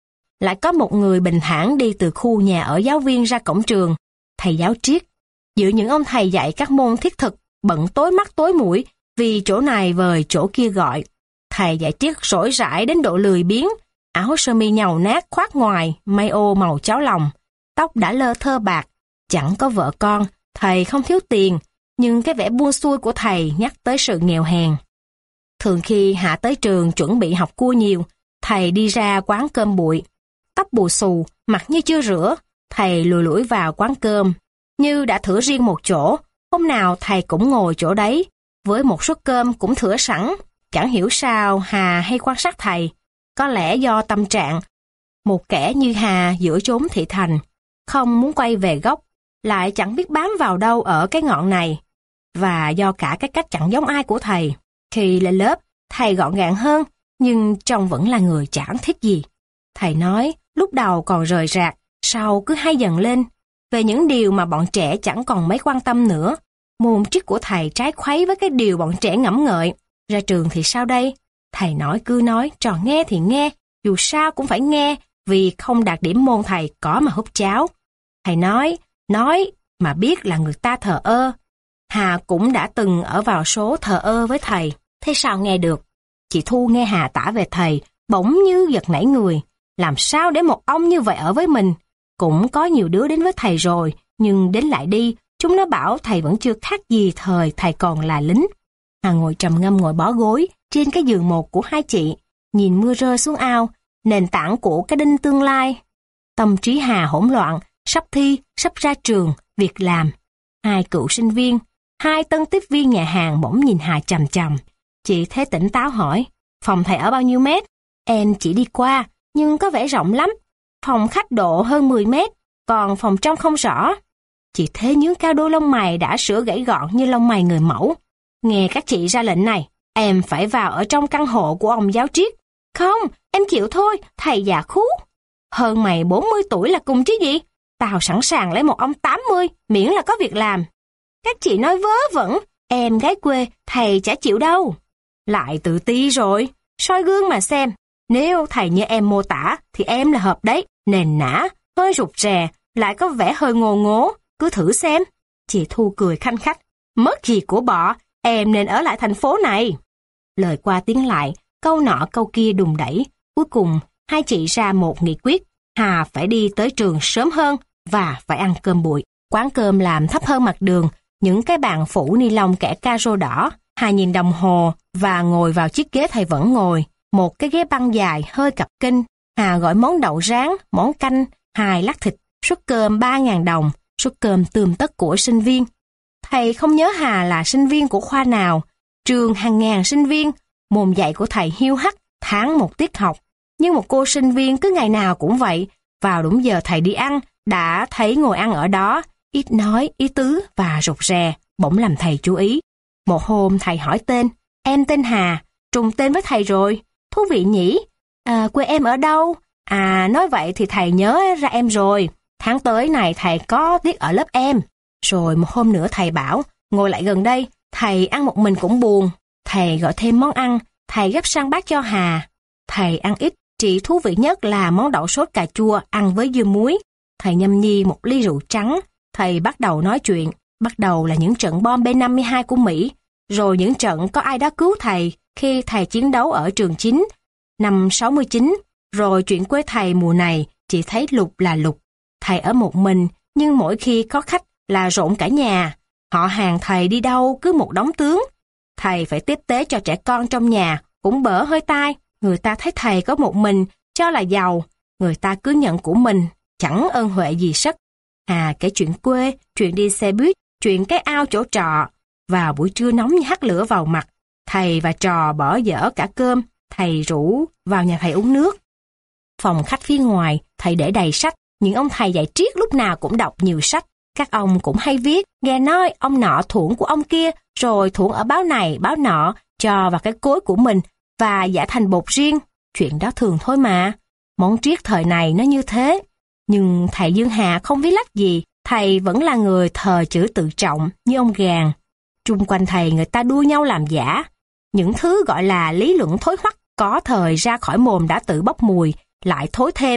lại có một người bình thản đi từ khu nhà ở giáo viên ra cổng trường, thầy giáo triết. Giữa những ông thầy dạy các môn thiết thực, bận tối mắt tối mũi vì chỗ này vời chỗ kia gọi. Thầy dạy triết rỗi rãi đến độ lười biếng, áo sơ mi nhàu nát khoác ngoài, may ô màu cháo lòng, tóc đã lơ thơ bạc, chẳng có vợ con, thầy không thiếu tiền, nhưng cái vẻ buông xuôi của thầy nhắc tới sự nghèo hèn. Thường khi Hạ tới trường chuẩn bị học cua nhiều, thầy đi ra quán cơm bụi. Tóc bù xù, mặt như chưa rửa, thầy lùi lủi vào quán cơm. Như đã thử riêng một chỗ, hôm nào thầy cũng ngồi chỗ đấy, với một suất cơm cũng thửa sẵn. Chẳng hiểu sao Hà hay quan sát thầy, có lẽ do tâm trạng. Một kẻ như Hà giữa chốn thị thành, không muốn quay về gốc, lại chẳng biết bám vào đâu ở cái ngọn này. Và do cả cái cách chẳng giống ai của thầy. Khi lên lớp, thầy gọn gàng hơn, nhưng trông vẫn là người chẳng thích gì. Thầy nói, lúc đầu còn rời rạc, sau cứ hay dần lên, về những điều mà bọn trẻ chẳng còn mấy quan tâm nữa. Môn triết của thầy trái khuấy với cái điều bọn trẻ ngẫm ngợi. Ra trường thì sao đây? Thầy nói cứ nói, trò nghe thì nghe, dù sao cũng phải nghe, vì không đạt điểm môn thầy có mà húp cháo. Thầy nói mà biết là người ta thờ ơ. Hà cũng đã từng ở vào số thờ ơ với thầy, thế sao nghe được? Chị Thu nghe Hà tả về thầy, bỗng như giật nảy người. Làm sao để một ông như vậy ở với mình? Cũng có nhiều đứa đến với thầy rồi, nhưng đến lại đi, chúng nó bảo thầy vẫn chưa khác gì thời thầy còn là lính. Hà ngồi trầm ngâm ngồi bó gối trên cái giường một của hai chị, nhìn mưa rơi xuống ao, nền tảng của cái đinh tương lai. Tâm trí Hà hỗn loạn, sắp thi, sắp ra trường, việc làm. Hai cựu sinh viên, hai tân tiếp viên nhà hàng bỗng nhìn Hà chằm chằm. Chị thế tỉnh táo hỏi, phòng thầy ở bao nhiêu mét? Em chỉ đi qua, nhưng có vẻ rộng lắm. Phòng khách độ hơn 10 mét, còn phòng trong không rõ. Chị thế nhướng cao đôi lông mày đã sửa gãy gọn như lông mày người mẫu. Nghe các chị ra lệnh này, em phải vào ở trong căn hộ của ông giáo triết. Không, em chịu thôi, thầy già khú. Hơn mày 40 tuổi là cùng chứ gì? Tao sẵn sàng lấy một ông 80, miễn là có việc làm. Các chị nói vớ vẩn, em gái quê, thầy chả chịu đâu. Lại tự ti rồi, soi gương mà xem. Nếu thầy như em mô tả, thì em là hợp đấy, nền nã, hơi rụt rè, lại có vẻ hơi ngô ngố, cứ thử xem. Chị Thu cười khanh khách, mất gì của bọ, em nên ở lại thành phố này. Lời qua tiếng lại, câu nọ câu kia đùng đẩy, cuối cùng hai chị ra một nghị quyết, Hà phải đi tới trường sớm hơn và phải ăn cơm bụi. Quán cơm làm thấp hơn mặt đường, những cái bàn phủ ni lông kẻ caro đỏ. Hà nhìn đồng hồ và ngồi vào chiếc ghế thầy vẫn ngồi, một cái ghế băng dài hơi cặp kênh. Hà gọi món đậu rán, món canh, 2 lát thịt, suất cơm 3.000 đồng, suất cơm tươm tất của sinh viên. Thầy không nhớ Hà là sinh viên của khoa nào, trường hàng ngàn sinh viên, môn dạy của thầy hiu hắt, tháng một tiết học. Nhưng một cô sinh viên cứ ngày nào cũng vậy, vào đúng giờ thầy đi ăn, đã thấy ngồi ăn ở đó, ít nói, ý tứ và rụt rè, bỗng làm thầy chú ý. Một hôm thầy hỏi tên, em tên Hà, trùng tên với thầy rồi, thú vị nhỉ? Quê em ở đâu? Nói vậy thì thầy nhớ ra em rồi, tháng tới này thầy có tiết ở lớp em. Rồi một hôm nữa thầy bảo, ngồi lại gần đây, thầy ăn một mình cũng buồn. Thầy gọi thêm món ăn, thầy gấp sang bát cho Hà. Thầy ăn ít, chỉ thú vị nhất là món đậu sốt cà chua ăn với dưa muối. Thầy nhâm nhi một ly rượu trắng, thầy bắt đầu nói chuyện. Bắt đầu là những trận bom B-52 của Mỹ, rồi những trận có ai đó cứu thầy khi thầy chiến đấu ở trường 9, năm 69, rồi chuyện quê thầy mùa này chỉ thấy lục là lục. Thầy ở một mình, nhưng mỗi khi có khách là rộn cả nhà. Họ hàng thầy đi đâu cứ một đống tướng. Thầy phải tiếp tế cho trẻ con trong nhà, cũng bở hơi tai. Người ta thấy thầy có một mình, cho là giàu. Người ta cứ nhận của mình, chẳng ơn huệ gì sất. Kể chuyện quê, chuyện đi xe buýt, chuyện cái ao chỗ trọ. Vào buổi trưa nóng như hắt lửa vào mặt, thầy và trò bỏ dở cả cơm, thầy rủ vào nhà thầy uống nước. Phòng khách phía ngoài, thầy để đầy sách, những ông thầy dạy triết lúc nào cũng đọc nhiều sách. Các ông cũng hay viết, nghe nói ông nọ thuổng của ông kia, rồi thuổng ở báo này, báo nọ, cho vào cái cối của mình và giả thành bột riêng. Chuyện đó thường thôi mà. Món triết thời này nó như thế. Nhưng thầy Dương Hà không viết lách gì, thầy vẫn là người thờ chữ tự trọng như ông Gàn. Chung quanh thầy người ta đua nhau làm giả. Những thứ gọi là lý luận thối hoắc có thời ra khỏi mồm đã tự bốc mùi, lại thối thêm,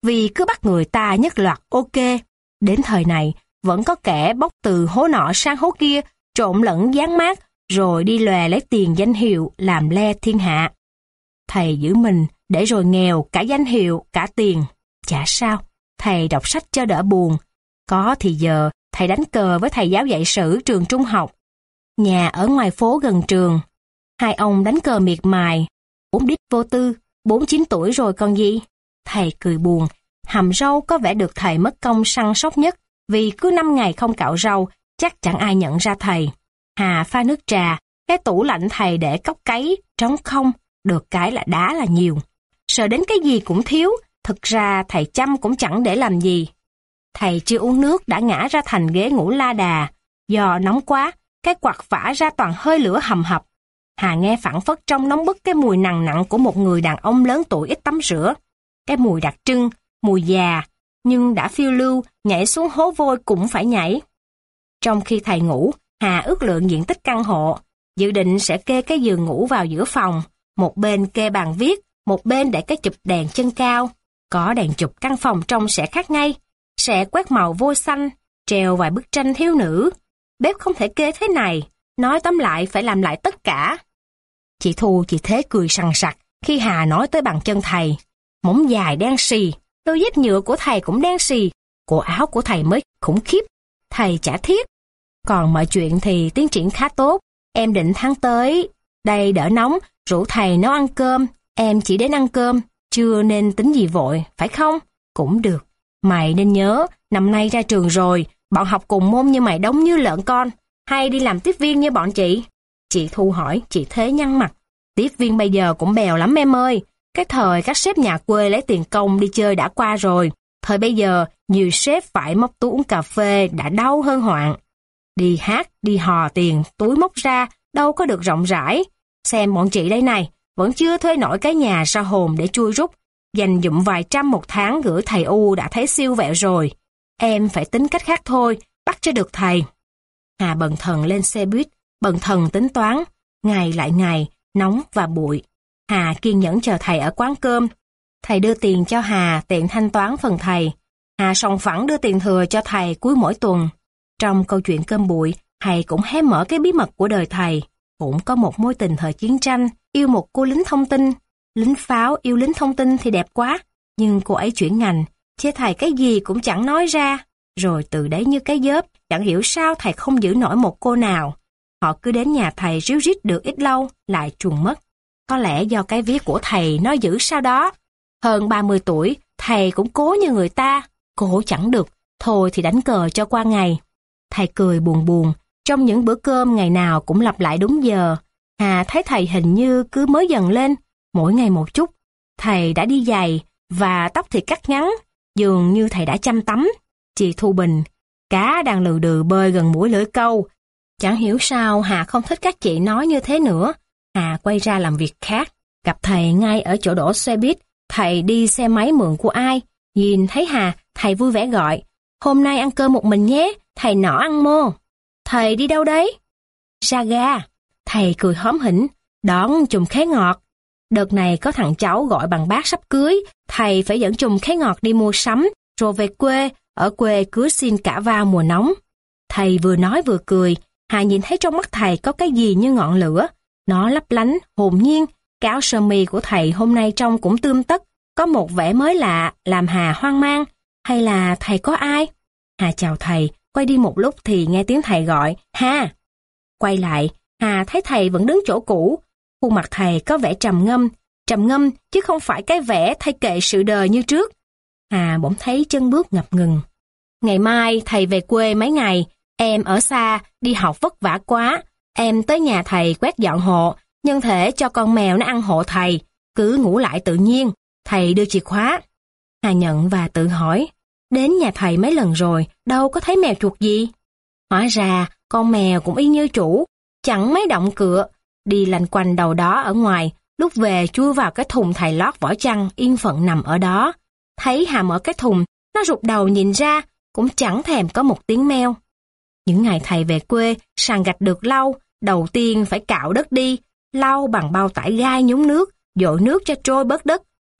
vì cứ bắt người ta nhất loạt ok. Đến thời này, vẫn có kẻ bóc từ hố nọ sang hố kia, trộn lẫn dán mác, rồi đi lòe lấy tiền danh hiệu làm le thiên hạ. Thầy giữ mình để rồi nghèo cả danh hiệu, cả tiền. Chả sao, thầy đọc sách cho đỡ buồn. Có thì giờ, thầy đánh cờ với thầy giáo dạy sử trường trung học. Nhà ở ngoài phố gần trường. Hai ông đánh cờ miệt mài. 4 đít vô tư, 49 tuổi rồi còn gì? Thầy cười buồn. Hầm rau có vẻ được thầy mất công săn sóc nhất, vì cứ 5 ngày không cạo rau, chắc chẳng ai nhận ra thầy. Hà pha nước trà, cái tủ lạnh thầy để cốc cấy, trống không, được cái là đá là nhiều. Sợ đến cái gì cũng thiếu, thực ra thầy chăm cũng chẳng để làm gì. Thầy chưa uống nước đã ngã ra thành ghế ngủ la đà, do nóng quá, cái quạt phả ra toàn hơi lửa hầm hập. Hà nghe phảng phất trong nóng bức cái mùi nặng nặng của một người đàn ông lớn tuổi ít tắm rửa. Cái mùi đặc trưng, mùi già, nhưng đã phiêu lưu, nhảy xuống hố vôi cũng phải nhảy. Trong khi thầy ngủ, Hà ước lượng diện tích căn hộ, dự định sẽ kê cái giường ngủ vào giữa phòng, một bên kê bàn viết, một bên để cái chụp đèn chân cao. Có đèn chụp căn phòng trong sẽ khác ngay, sẽ quét màu vôi xanh, treo vài bức tranh thiếu nữ. Bếp không thể kê thế này, nói tóm lại phải làm lại tất cả. Chị Thu chị Thế cười sằng sặc khi Hà nói tới bàn chân thầy. Móng dài đen xì, đôi dép nhựa của thầy cũng đen xì, cổ áo của thầy mới khủng khiếp. Thầy chả thiết. Còn mọi chuyện thì tiến triển khá tốt. Em định tháng tới, đây đỡ nóng, rủ thầy nấu ăn cơm. Em chỉ đến ăn cơm, chưa nên tính gì vội, phải không? Cũng được. Mày nên nhớ, năm nay ra trường rồi, bọn học cùng môn như mày đông như lợn con, hay đi làm tiếp viên như bọn chị? Chị Thu hỏi, chị Thế nhăn mặt. Tiếp viên bây giờ cũng bèo lắm em ơi. Cái thời các sếp nhà quê lấy tiền công đi chơi đã qua rồi. Thời bây giờ, nhiều sếp phải móc túi uống cà phê đã đau hơn hoạn. Đi hát, đi hò tiền, túi móc ra, đâu có được rộng rãi. Xem bọn chị đây này, vẫn chưa thuê nổi cái nhà ra hồn để chui rút. Dành dụm vài trăm một tháng gửi thầy U đã thấy siêu vẹo rồi. Em phải tính cách khác thôi, bắt cho được thầy. Hà bần thần lên xe buýt, bần thần tính toán. Ngày lại ngày, nóng và bụi. Hà kiên nhẫn chờ thầy ở quán cơm. Thầy đưa tiền cho Hà tiện thanh toán phần thầy. Hà sòng phẳng đưa tiền thừa cho thầy cuối mỗi tuần. Trong câu chuyện cơm bụi, thầy cũng hé mở cái bí mật của đời thầy. Cũng có một mối tình thời chiến tranh, yêu một cô lính thông tin. Lính pháo yêu lính thông tin thì đẹp quá, nhưng cô ấy chuyển ngành, chê thầy cái gì cũng chẳng nói ra. Rồi từ đấy như cái dớp, chẳng hiểu sao thầy không giữ nổi một cô nào. Họ cứ đến nhà thầy ríu rít được ít lâu, lại truồng mất. Có lẽ do cái vía của thầy nó giữ sao đó. Hơn 30 tuổi, thầy cũng cố như người ta. Cố chẳng được, thôi thì đánh cờ cho qua ngày. Thầy cười buồn buồn, trong những bữa cơm ngày nào cũng lặp lại đúng giờ. Hà thấy thầy hình như cứ mới dần lên, mỗi ngày một chút. Thầy đã đi giày, và tóc thì cắt ngắn, dường như thầy đã chăm tắm. Chị Thu bình, cá đang lừ đừ bơi gần mũi lưỡi câu. Chẳng hiểu sao Hà không thích các chị nói như thế nữa. Hà quay ra làm việc khác, gặp thầy ngay ở chỗ đổ xe buýt. Thầy đi xe máy mượn của ai, nhìn thấy Hà, thầy vui vẻ gọi, hôm nay ăn cơm một mình nhé, thầy nọ ăn mô. Thầy đi đâu đấy? Ra ga. Thầy cười hóm hỉnh, đón chùm khế ngọt. Đợt này có thằng cháu gọi bằng bác sắp cưới, thầy phải dẫn chùm khế ngọt đi mua sắm, rồi về quê, ở quê cưới xin cả vào mùa nóng. Thầy vừa nói vừa cười, Hà nhìn thấy trong mắt thầy có cái gì như ngọn lửa. Nó lấp lánh, hồn nhiên, cái áo sơ mi của thầy hôm nay trông cũng tươm tất, có một vẻ mới lạ, làm Hà hoang mang. Hay là thầy có ai? Hà chào thầy, quay đi một lúc thì nghe tiếng thầy gọi, Hà. Quay lại, Hà thấy thầy vẫn đứng chỗ cũ. Khuôn mặt thầy có vẻ trầm ngâm chứ không phải cái vẻ thay kệ sự đời như trước. Hà bỗng thấy chân bước ngập ngừng. Ngày mai thầy về quê mấy ngày, em ở xa, đi học vất vả quá. Em tới nhà thầy quét dọn hộ, nhân thể cho con mèo nó ăn hộ thầy, cứ ngủ lại tự nhiên, thầy đưa chìa khóa. Hà nhận và tự hỏi, đến nhà thầy mấy lần rồi, đâu có thấy mèo chuột gì. Hóa ra, con mèo cũng y như chủ, chẳng mấy động cựa, đi lanh quanh đầu đó ở ngoài, lúc về chui vào cái thùng thầy lót vỏ chăn yên phận nằm ở đó. Thấy Hà mở cái thùng, nó rụt đầu nhìn ra, cũng chẳng thèm có một tiếng meo. Những ngày thầy về quê, sàn gạch được lau, đầu tiên phải cạo đất đi, lau bằng bao tải gai nhúng nước, dội nước cho trôi bớt đất,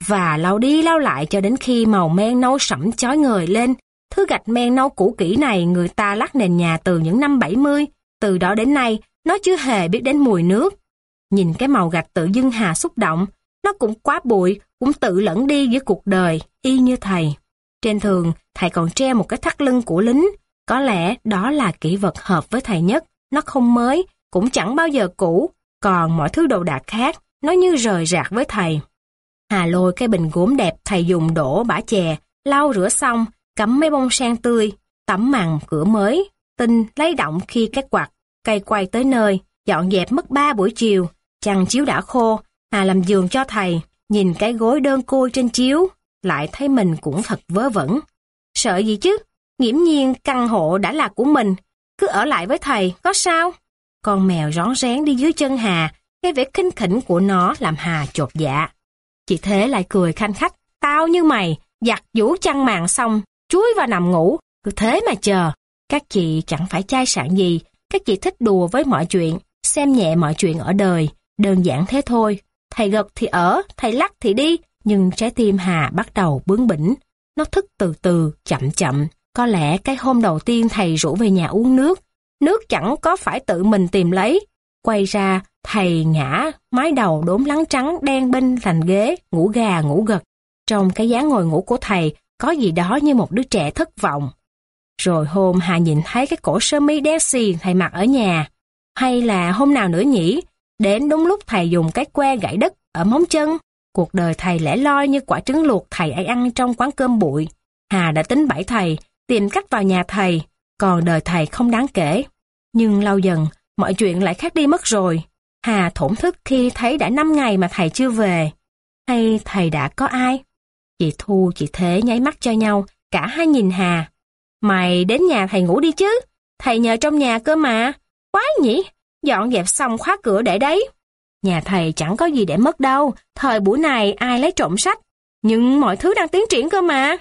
và lau đi lau lại cho đến khi màu men nâu sẫm chói ngời lên. Thứ gạch men nâu cũ kỹ này người ta lát nền nhà từ những năm 70, từ đó đến nay nó chưa hề biết đến mùi nước. Nhìn cái màu gạch tự dưng Hà xúc động, nó cũng quá bụi, cũng tự lẫn đi giữa cuộc đời, y như thầy. Trên thường, thầy còn treo một cái thắt lưng của lính, có lẽ đó là kỷ vật hợp với thầy nhất, nó không mới, cũng chẳng bao giờ cũ, còn mọi thứ đồ đạc khác, nó như rời rạc với thầy. Hà lôi cái bình gốm đẹp thầy dùng đổ bã chè, lau rửa xong, cắm mấy bông sen tươi, tắm màn cửa mới, tinh lấy động khi cái quạt, cây quay tới nơi, dọn dẹp mất 3 buổi chiều, chăn chiếu đã khô, Hà làm giường cho thầy, nhìn cái gối đơn côi trên chiếu, lại thấy mình cũng thật vớ vẩn. Sợ gì chứ, nghiễm nhiên căn hộ đã là của mình, cứ ở lại với thầy, có sao? Con mèo rón rén đi dưới chân Hà, cái vẻ khinh khỉnh của nó làm Hà chột dạ. Chị Thế lại cười khanh khách, tao như mày, giặt giũ chăn màn xong, chúi vào nằm ngủ, cứ thế mà chờ. Các chị chẳng phải chai sạn gì, các chị thích đùa với mọi chuyện, xem nhẹ mọi chuyện ở đời, đơn giản thế thôi. Thầy gật thì ở, thầy lắc thì đi, nhưng trái tim Hà bắt đầu bướng bỉnh. Nó thức từ từ, chậm chậm. Có lẽ cái hôm đầu tiên thầy rủ về nhà uống nước chẳng có phải tự mình tìm lấy. Quay ra, thầy ngã, mái đầu đốm lắng trắng đen bên thành ghế, ngủ gà ngủ gật. Trong cái dáng ngồi ngủ của thầy, có gì đó như một đứa trẻ thất vọng. Rồi hôm Hà nhìn thấy cái cổ sơ mi đen xì thầy mặc ở nhà. Hay là hôm nào nữa nhỉ? Đến đúng lúc thầy dùng cái que gãy đất ở móng chân. Cuộc đời thầy lẻ loi như quả trứng luộc thầy ấy ăn trong quán cơm bụi. Hà đã tính bẫy thầy, tìm cách vào nhà thầy, còn đời thầy không đáng kể. Nhưng lâu dần, mọi chuyện lại khác đi mất rồi. Hà thổn thức khi thấy đã 5 ngày mà thầy chưa về. Hay thầy đã có ai? Chị Thu, chị Thế nháy mắt cho nhau, cả hai nhìn Hà. Mày đến nhà thầy ngủ đi chứ, thầy nhờ trong nhà cơ mà. Quái nhỉ, dọn dẹp xong khóa cửa để đấy. Nhà thầy chẳng có gì để mất đâu, thời buổi này ai lấy trộm sách. Nhưng mọi thứ đang tiến triển cơ mà.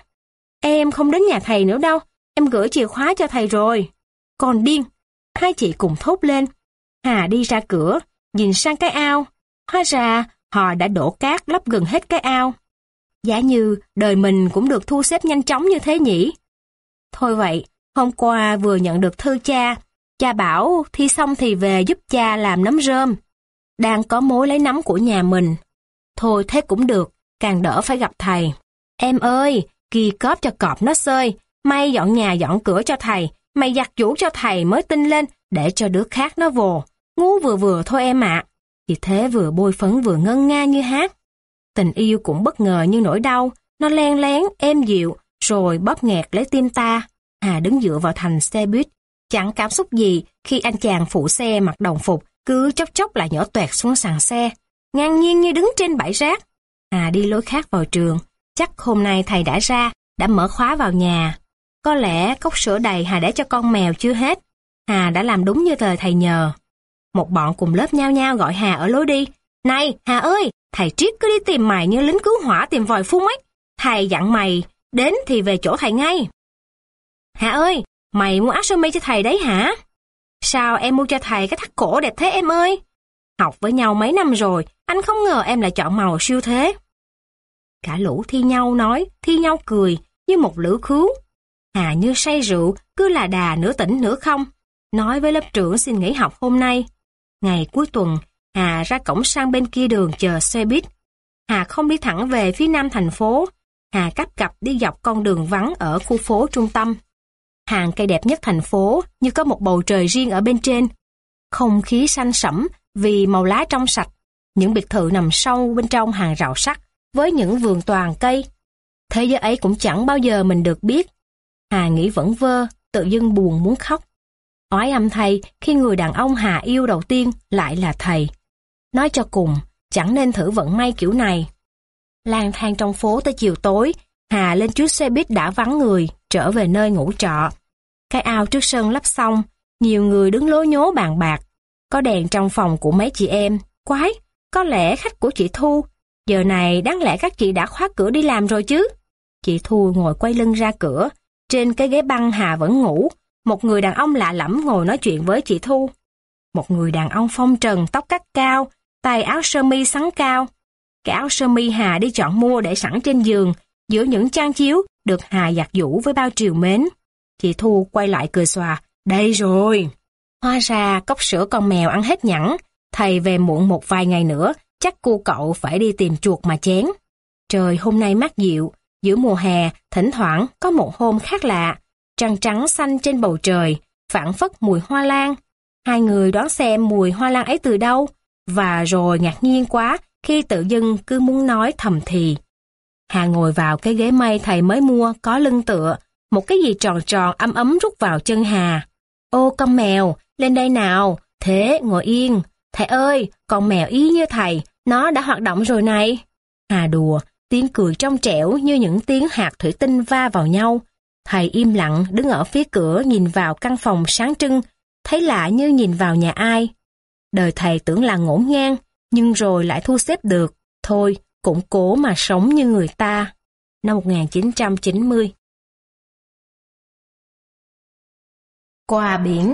Em không đến nhà thầy nữa đâu, em gửi chìa khóa cho thầy rồi. Còn điên, hai chị cùng thốt lên. Hà đi ra cửa, nhìn sang cái ao. Hóa ra họ đã đổ cát lấp gần hết cái ao. Giả như đời mình cũng được thu xếp nhanh chóng như thế nhỉ. Thôi vậy, hôm qua vừa nhận được thư cha. Cha bảo thi xong thì về giúp cha làm nấm rơm. Đang có mối lấy nấm của nhà mình. Thôi thế cũng được, càng đỡ phải gặp thầy. Em ơi, kỳ cóp cho cọp nó xơi. May dọn nhà dọn cửa cho thầy. Mày giặt giũ cho thầy mới tinh lên, để cho đứa khác nó vồ. Ngu vừa vừa thôi em ạ. Chị Thế vừa bôi phấn vừa ngân nga như hát. Tình yêu cũng bất ngờ như nỗi đau. Nó len lén, êm dịu, rồi bóp nghẹt lấy tim ta. Hà đứng dựa vào thành xe buýt. Chẳng cảm xúc gì khi anh chàng phụ xe mặc đồng phục cứ chốc chốc lại nhỏ toẹt xuống sàn xe, ngang nhiên như đứng trên bãi rác. Hà đi lối khác vào trường. Chắc hôm nay thầy đã ra, đã mở khóa vào nhà. Có lẽ cốc sữa đầy Hà để cho con mèo chưa hết. Hà đã làm đúng như lời thầy nhờ. Một bọn cùng lớp nhao nhao gọi Hà ở lối đi. Này, Hà ơi, thầy Triết cứ đi tìm mày như lính cứu hỏa tìm vòi phun ấy. Thầy dặn mày, đến thì về chỗ thầy ngay. Hà ơi, mày mua áo sơ mi cho thầy đấy hả? Sao em mua cho thầy cái thắt cổ đẹp thế em ơi? Học với nhau mấy năm rồi, anh không ngờ em lại chọn màu siêu thế. Cả lũ thi nhau nói, thi nhau cười, như một lữ khứu. Hà như say rượu, cứ là đà nửa tỉnh nửa không. Nói với lớp trưởng xin nghỉ học hôm nay. Ngày cuối tuần, Hà ra cổng sang bên kia đường chờ xe buýt. Hà không đi thẳng về phía nam thành phố. Hà cắp cặp đi dọc con đường vắng ở khu phố trung tâm. Hàng cây đẹp nhất thành phố như có một bầu trời riêng ở bên trên. Không khí xanh sẫm vì màu lá trong sạch. Những biệt thự nằm sâu bên trong hàng rào sắt với những vườn toàn cây. Thế giới ấy cũng chẳng bao giờ mình được biết. Hà nghĩ vẩn vơ, tự dưng buồn muốn khóc. Oái âm thay khi người đàn ông Hà yêu đầu tiên lại là thầy. Nói cho cùng, chẳng nên thử vận may kiểu này. Lang thang trong phố tới chiều tối, Hà lên chuyến xe buýt đã vắng người, trở về nơi ngủ trọ. Cái ao trước sân lắp xong, nhiều người đứng lố nhố bàn bạc. Có đèn trong phòng của mấy chị em. Quái, có lẽ khách của chị Thu. Giờ này đáng lẽ các chị đã khóa cửa đi làm rồi chứ. Chị Thu ngồi quay lưng ra cửa. Trên cái ghế băng Hà vẫn ngủ. Một người đàn ông lạ lẫm ngồi nói chuyện với chị Thu. Một người đàn ông phong trần, tóc cắt cao, tay áo sơ mi xắn cao. cái áo sơ mi Hà đi chọn mua để sẵn trên giường, giữa những chăn chiếu được Hà giặt giũ với bao trìu mến. Chị Thu quay lại cười xòa, đây rồi. Hóa ra cốc sữa con mèo ăn hết nhẵn, thầy về muộn một vài ngày nữa, chắc cô cậu phải đi tìm chuột mà chén. Trời hôm nay mát dịu, giữa mùa hè, thỉnh thoảng có một hôm khác lạ, trăng trắng xanh trên bầu trời, phảng phất mùi hoa lan. Hai người đoán xem mùi hoa lan ấy từ đâu, và rồi ngạc nhiên quá khi tự dưng cứ muốn nói thầm thì. Hà ngồi vào cái ghế mây thầy mới mua có lưng tựa, một cái gì tròn tròn ấm ấm rút vào chân Hà. Ô con mèo, lên đây nào, thế ngồi yên. Thầy ơi, con mèo y như thầy, nó đã hoạt động rồi này. Hà đùa, tiếng cười trong trẻo như những tiếng hạt thủy tinh va vào nhau. Thầy im lặng đứng ở phía cửa nhìn vào căn phòng sáng trưng, thấy lạ như nhìn vào nhà ai. Đời thầy tưởng là ngổn ngang, nhưng rồi lại thu xếp được. Thôi, cũng cố mà sống như người ta. Năm 1990. Qua biển.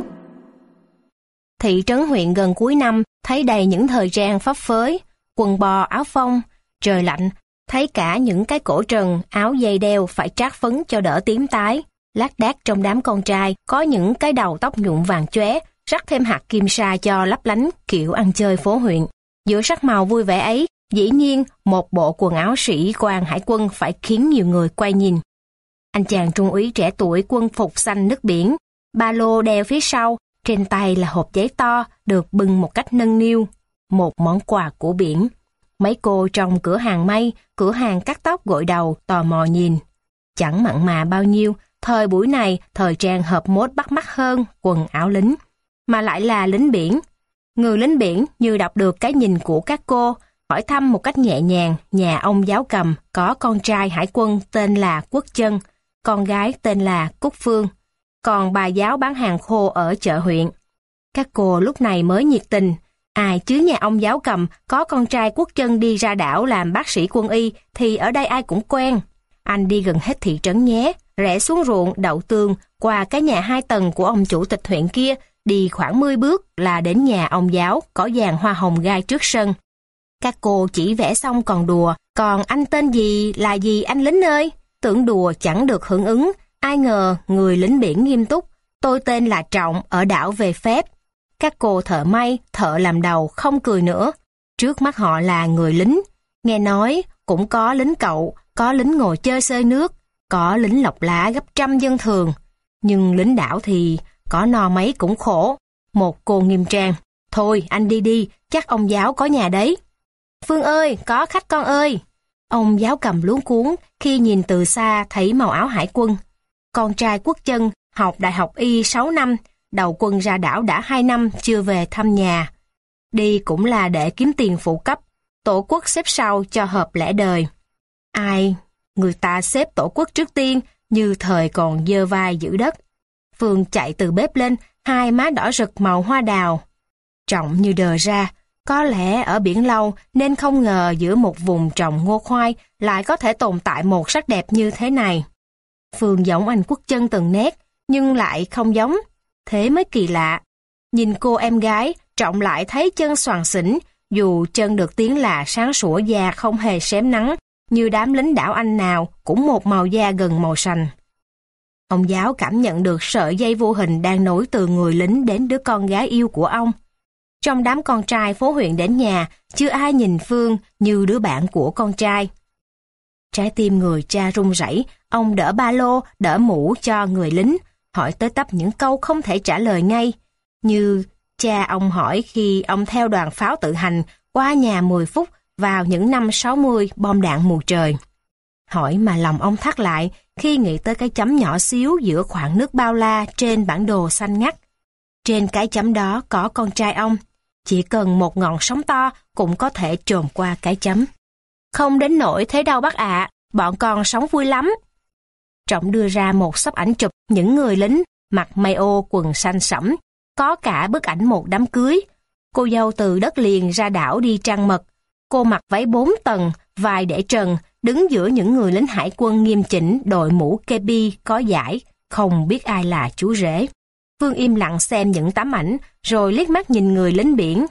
Thị trấn huyện gần cuối năm thấy đầy những thời trang phấp phới, quần bò áo phông, trời lạnh, thấy cả những cái cổ trần, áo dây đeo phải trát phấn cho đỡ tím tái. Lác đác trong đám con trai có những cái đầu tóc nhuộm vàng chóe, rắc thêm hạt kim sa cho lấp lánh kiểu ăn chơi phố huyện. Giữa sắc màu vui vẻ ấy, dĩ nhiên một bộ quần áo sĩ quan hải quân phải khiến nhiều người quay nhìn. Anh chàng trung úy trẻ tuổi quân phục xanh nước biển, ba lô đeo phía sau, trên tay là hộp giấy to được bưng một cách nâng niu, một món quà của biển. Mấy cô trong cửa hàng may, cửa hàng cắt tóc gội đầu tò mò nhìn. Chẳng mặn mà bao nhiêu, thời buổi này thời trang hợp mốt bắt mắt hơn quần áo lính, mà lại là lính biển. Người lính biển như đọc được cái nhìn của các cô, hỏi thăm một cách nhẹ nhàng nhà ông giáo cầm có con trai hải quân tên là Quốc Chân, con gái tên là Cúc Phương, còn bà giáo bán hàng khô ở chợ huyện. Các cô lúc này mới nhiệt tình, ai chứ nhà ông giáo cầm có con trai Quốc Chân đi ra đảo làm bác sĩ quân y thì ở đây ai cũng quen. Anh đi gần hết thị trấn nhé, rẽ xuống ruộng đậu tương, qua cái nhà 2 tầng của ông chủ tịch huyện kia, đi khoảng 10 bước là đến nhà ông giáo có dàn hoa hồng gai trước sân. Các cô chỉ vẽ xong còn đùa, còn anh tên gì là gì anh lính ơi? Tưởng đùa chẳng được hưởng ứng, ai ngờ người lính biển nghiêm túc, tôi tên là Trọng ở đảo về phép. Các cô thợ may, thợ làm đầu không cười nữa, trước mắt họ là người lính. Nghe nói cũng có lính cậu, có lính ngồi chơi xơi nước, có lính lọc lá gấp trăm dân thường. Nhưng lính đảo thì có no mấy cũng khổ. Một cô nghiêm trang, thôi anh đi đi, chắc ông giáo có nhà đấy. Phương ơi, có khách con ơi. Ông giáo cầm luống cuống khi nhìn từ xa thấy màu áo hải quân. Con trai Quốc Chân học đại học y 6 năm, đầu quân ra đảo đã 2 năm chưa về thăm nhà. Đi cũng là để kiếm tiền phụ cấp, tổ quốc xếp sau cho hợp lẽ đời. Ai, người ta xếp tổ quốc trước tiên như thời còn giơ vai giữ đất. Phương chạy từ bếp lên, hai má đỏ rực màu hoa đào. Trọng như đờ ra, có lẽ ở biển lâu nên không ngờ giữa một vùng trồng ngô khoai lại có thể tồn tại một sắc đẹp như thế này. Phương giống anh Quốc Chân từng nét, nhưng lại không giống. Thế mới kỳ lạ. Nhìn cô em gái, Trọng lại thấy chân xoàng xỉn, dù chân được tiếng là sáng sủa da không hề xém nắng, như đám lính đảo Anh nào cũng một màu da gần màu sành. Ông giáo cảm nhận được sợi dây vô hình đang nối từ người lính đến đứa con gái yêu của ông. Trong đám con trai phố huyện đến nhà, chưa ai nhìn Phương như đứa bạn của con trai. Trái tim người cha run rẩy, ông đỡ ba lô, đỡ mũ cho người lính, hỏi tới tấp những câu không thể trả lời ngay, như cha ông hỏi khi ông theo đoàn pháo tự hành qua nhà 10 phút vào những năm 60 bom đạn mù trời. Hỏi mà lòng ông thắt lại khi nghĩ tới cái chấm nhỏ xíu giữa khoảng nước bao la trên bản đồ xanh ngắt. Trên cái chấm đó có con trai ông, chỉ cần một ngọn sóng to cũng có thể chồm qua cái chấm. Không đến nỗi thế đâu bác ạ, bọn con sống vui lắm. Trọng đưa ra một xấp ảnh chụp những người lính mặc may ô quần xanh sẫm, có cả bức ảnh một đám cưới. Cô dâu từ đất liền ra đảo đi trăng mật. Cô mặc váy 4 tầng, vai để trần, đứng giữa những người lính hải quân nghiêm chỉnh đội mũ kepi có dải, không biết ai là chú rể. Phương im lặng xem những tấm ảnh, rồi liếc mắt nhìn người lính biển.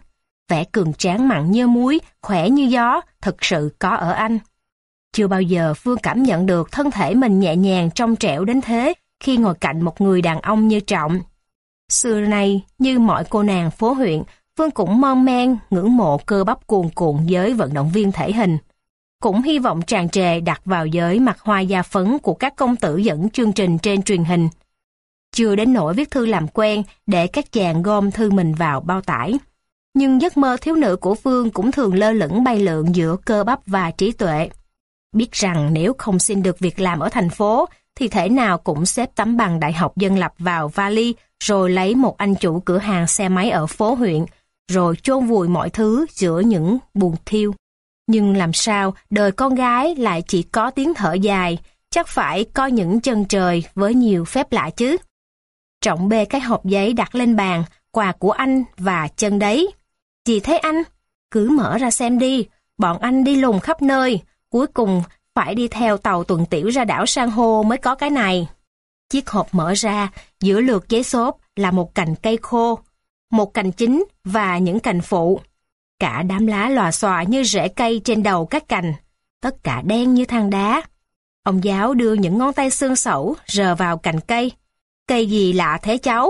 vẻ cường tráng mặn như muối, khỏe như gió, thực sự có ở anh. Chưa bao giờ Phương cảm nhận được thân thể mình nhẹ nhàng trong trẻo đến thế khi ngồi cạnh một người đàn ông như Trọng. Xưa nay, như mọi cô nàng phố huyện, Phương cũng mon men, ngưỡng mộ cơ bắp cuồn cuộn giới vận động viên thể hình. Cũng hy vọng tràn trề đặt vào giới mặt hoa da phấn của các công tử dẫn chương trình trên truyền hình. Chưa đến nỗi viết thư làm quen để các chàng gom thư mình vào bao tải. Nhưng giấc mơ thiếu nữ của Phương cũng thường lơ lửng bay lượn giữa cơ bắp và trí tuệ. Biết rằng nếu không xin được việc làm ở thành phố, thì thể nào cũng xếp tấm bằng đại học dân lập vào vali, rồi lấy một anh chủ cửa hàng xe máy ở phố huyện, rồi chôn vùi mọi thứ giữa những buồng thiêu. Nhưng làm sao đời con gái lại chỉ có tiếng thở dài, chắc phải có những chân trời với nhiều phép lạ chứ. Trọng bê cái hộp giấy đặt lên bàn, quà của anh và chân đấy. Gì thế anh? Cứ mở ra xem đi, bọn anh đi lùng khắp nơi, cuối cùng phải đi theo tàu tuần tiễu ra đảo san hô mới có cái này. Chiếc hộp mở ra, giữa lượt giấy xốp là một cành cây khô, một cành chính và những cành phụ. Cả đám lá lòa xòa như rễ cây trên đầu các cành, tất cả đen như than đá. Ông giáo đưa những ngón tay xương xẩu rờ vào cành cây. Cây gì lạ thế cháu?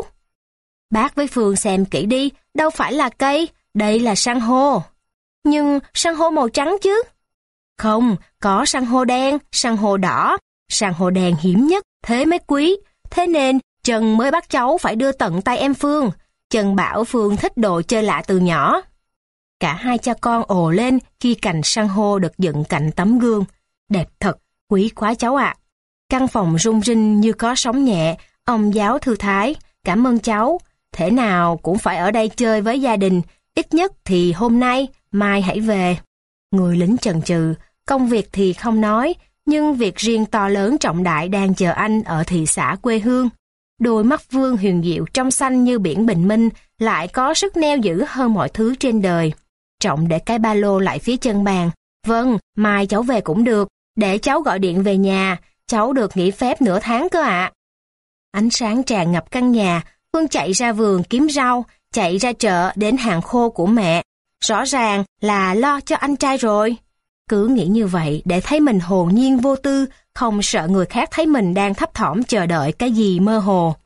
Bác với Phương xem kỹ đi, đâu phải là cây, đây là san hô. Nhưng san hô màu trắng chứ? Không, có san hô đen, san hô đỏ. San hô đen hiếm nhất, thế mới quý. Thế nên Trần mới bắt cháu phải đưa tận tay em Phương. Trần bảo Phương thích đồ chơi lạ từ nhỏ. Cả hai cha con ồ lên khi cành san hô được dựng cạnh tấm gương. Đẹp thật, quý quá cháu ạ. Căn phòng rung rinh như có sóng nhẹ. Ông giáo thư thái, cảm ơn cháu. Thể nào cũng phải ở đây chơi với gia đình. Ít nhất thì hôm nay, mai hãy về. Người lính chần chừ, công việc thì không nói, nhưng việc riêng to lớn trọng đại đang chờ anh ở thị xã quê hương. Đôi mắt Vương huyền diệu trong xanh như biển bình minh, lại có sức neo giữ hơn mọi thứ trên đời. Trọng để cái ba lô lại phía chân bàn. Vâng, mai cháu về cũng được, để cháu gọi điện về nhà, cháu được nghỉ phép nửa tháng cơ ạ. Ánh sáng tràn ngập căn nhà, Phương chạy ra vườn kiếm rau, chạy ra chợ đến hàng khô của mẹ. Rõ ràng là lo cho anh trai rồi. Cứ nghĩ như vậy để thấy mình hồn nhiên vô tư, không sợ người khác thấy mình đang thấp thỏm chờ đợi cái gì mơ hồ.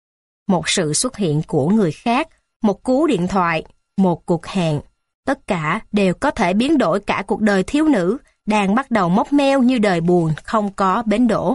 Một sự xuất hiện của người khác, một cú điện thoại, một cuộc hẹn. Tất cả đều có thể biến đổi cả cuộc đời thiếu nữ, đang bắt đầu móc meo như đời buồn không có bến đỗ.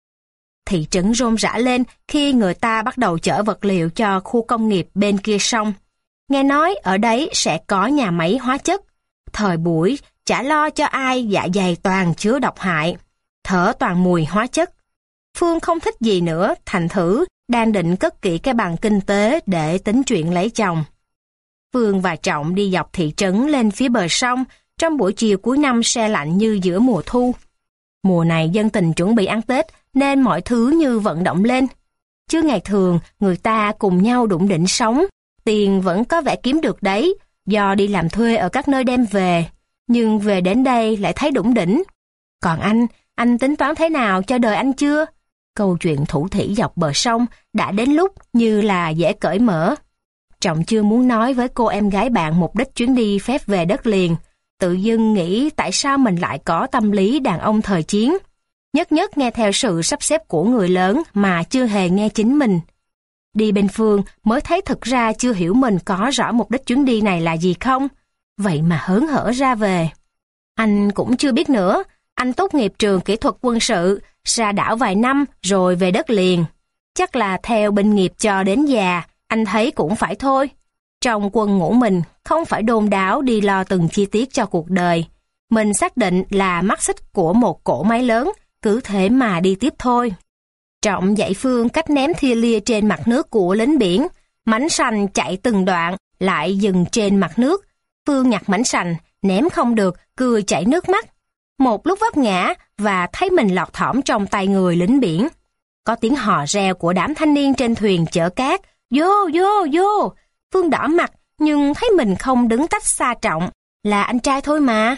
Thị trấn rôm rã lên khi người ta bắt đầu chở vật liệu cho khu công nghiệp bên kia sông. Nghe nói ở đấy sẽ có nhà máy hóa chất. Thời buổi chả lo cho ai dạ dày toàn chứa độc hại, thở toàn mùi hóa chất. Phương không thích gì nữa, thành thử đang định cất kỹ cái bằng kinh tế để tính chuyện lấy chồng. Phương và Trọng đi dọc thị trấn lên phía bờ sông trong buổi chiều cuối năm se lạnh như giữa mùa thu. Mùa này dân tình chuẩn bị ăn Tết nên mọi thứ như vận động lên. Chứ ngày thường người ta cùng nhau đụng đỉnh sống, tiền vẫn có vẻ kiếm được đấy, do đi làm thuê ở các nơi đem về. Nhưng về đến đây lại thấy đủng đỉnh. Còn anh tính toán thế nào cho đời anh chưa? Câu chuyện thủ thỉ dọc bờ sông đã đến lúc như là dễ cởi mở. Trọng chưa muốn nói với cô em gái bạn mục đích chuyến đi phép về đất liền. Tự dưng nghĩ tại sao mình lại có tâm lý đàn ông thời chiến. Nhất nhất nghe theo sự sắp xếp của người lớn mà chưa hề nghe chính mình. Đi bên Phương mới thấy thực ra chưa hiểu mình có rõ mục đích chuyến đi này là gì không. Vậy mà hớn hở ra về. Anh cũng chưa biết nữa. Anh tốt nghiệp trường kỹ thuật quân sự, ra đảo vài năm rồi về đất liền. Chắc là theo binh nghiệp cho đến già, anh thấy cũng phải thôi. Trong quân ngũ mình không phải đôn đáo đi lo từng chi tiết cho cuộc đời. Mình xác định là mắt xích của một cỗ máy lớn, cứ thế mà đi tiếp thôi. Trọng dạy Phương cách ném thia lia trên mặt nước của lính biển. Mảnh sành chạy từng đoạn, lại dừng trên mặt nước. Phương nhặt mảnh sành, ném không được, cười chảy nước mắt. Một lúc vấp ngã và thấy mình lọt thỏm trong tay người lính biển. Có tiếng hò reo của đám thanh niên trên thuyền chở cát. Vô, vô, vô! Phương đỏ mặt nhưng thấy mình không đứng tách xa Trọng, là anh trai thôi mà.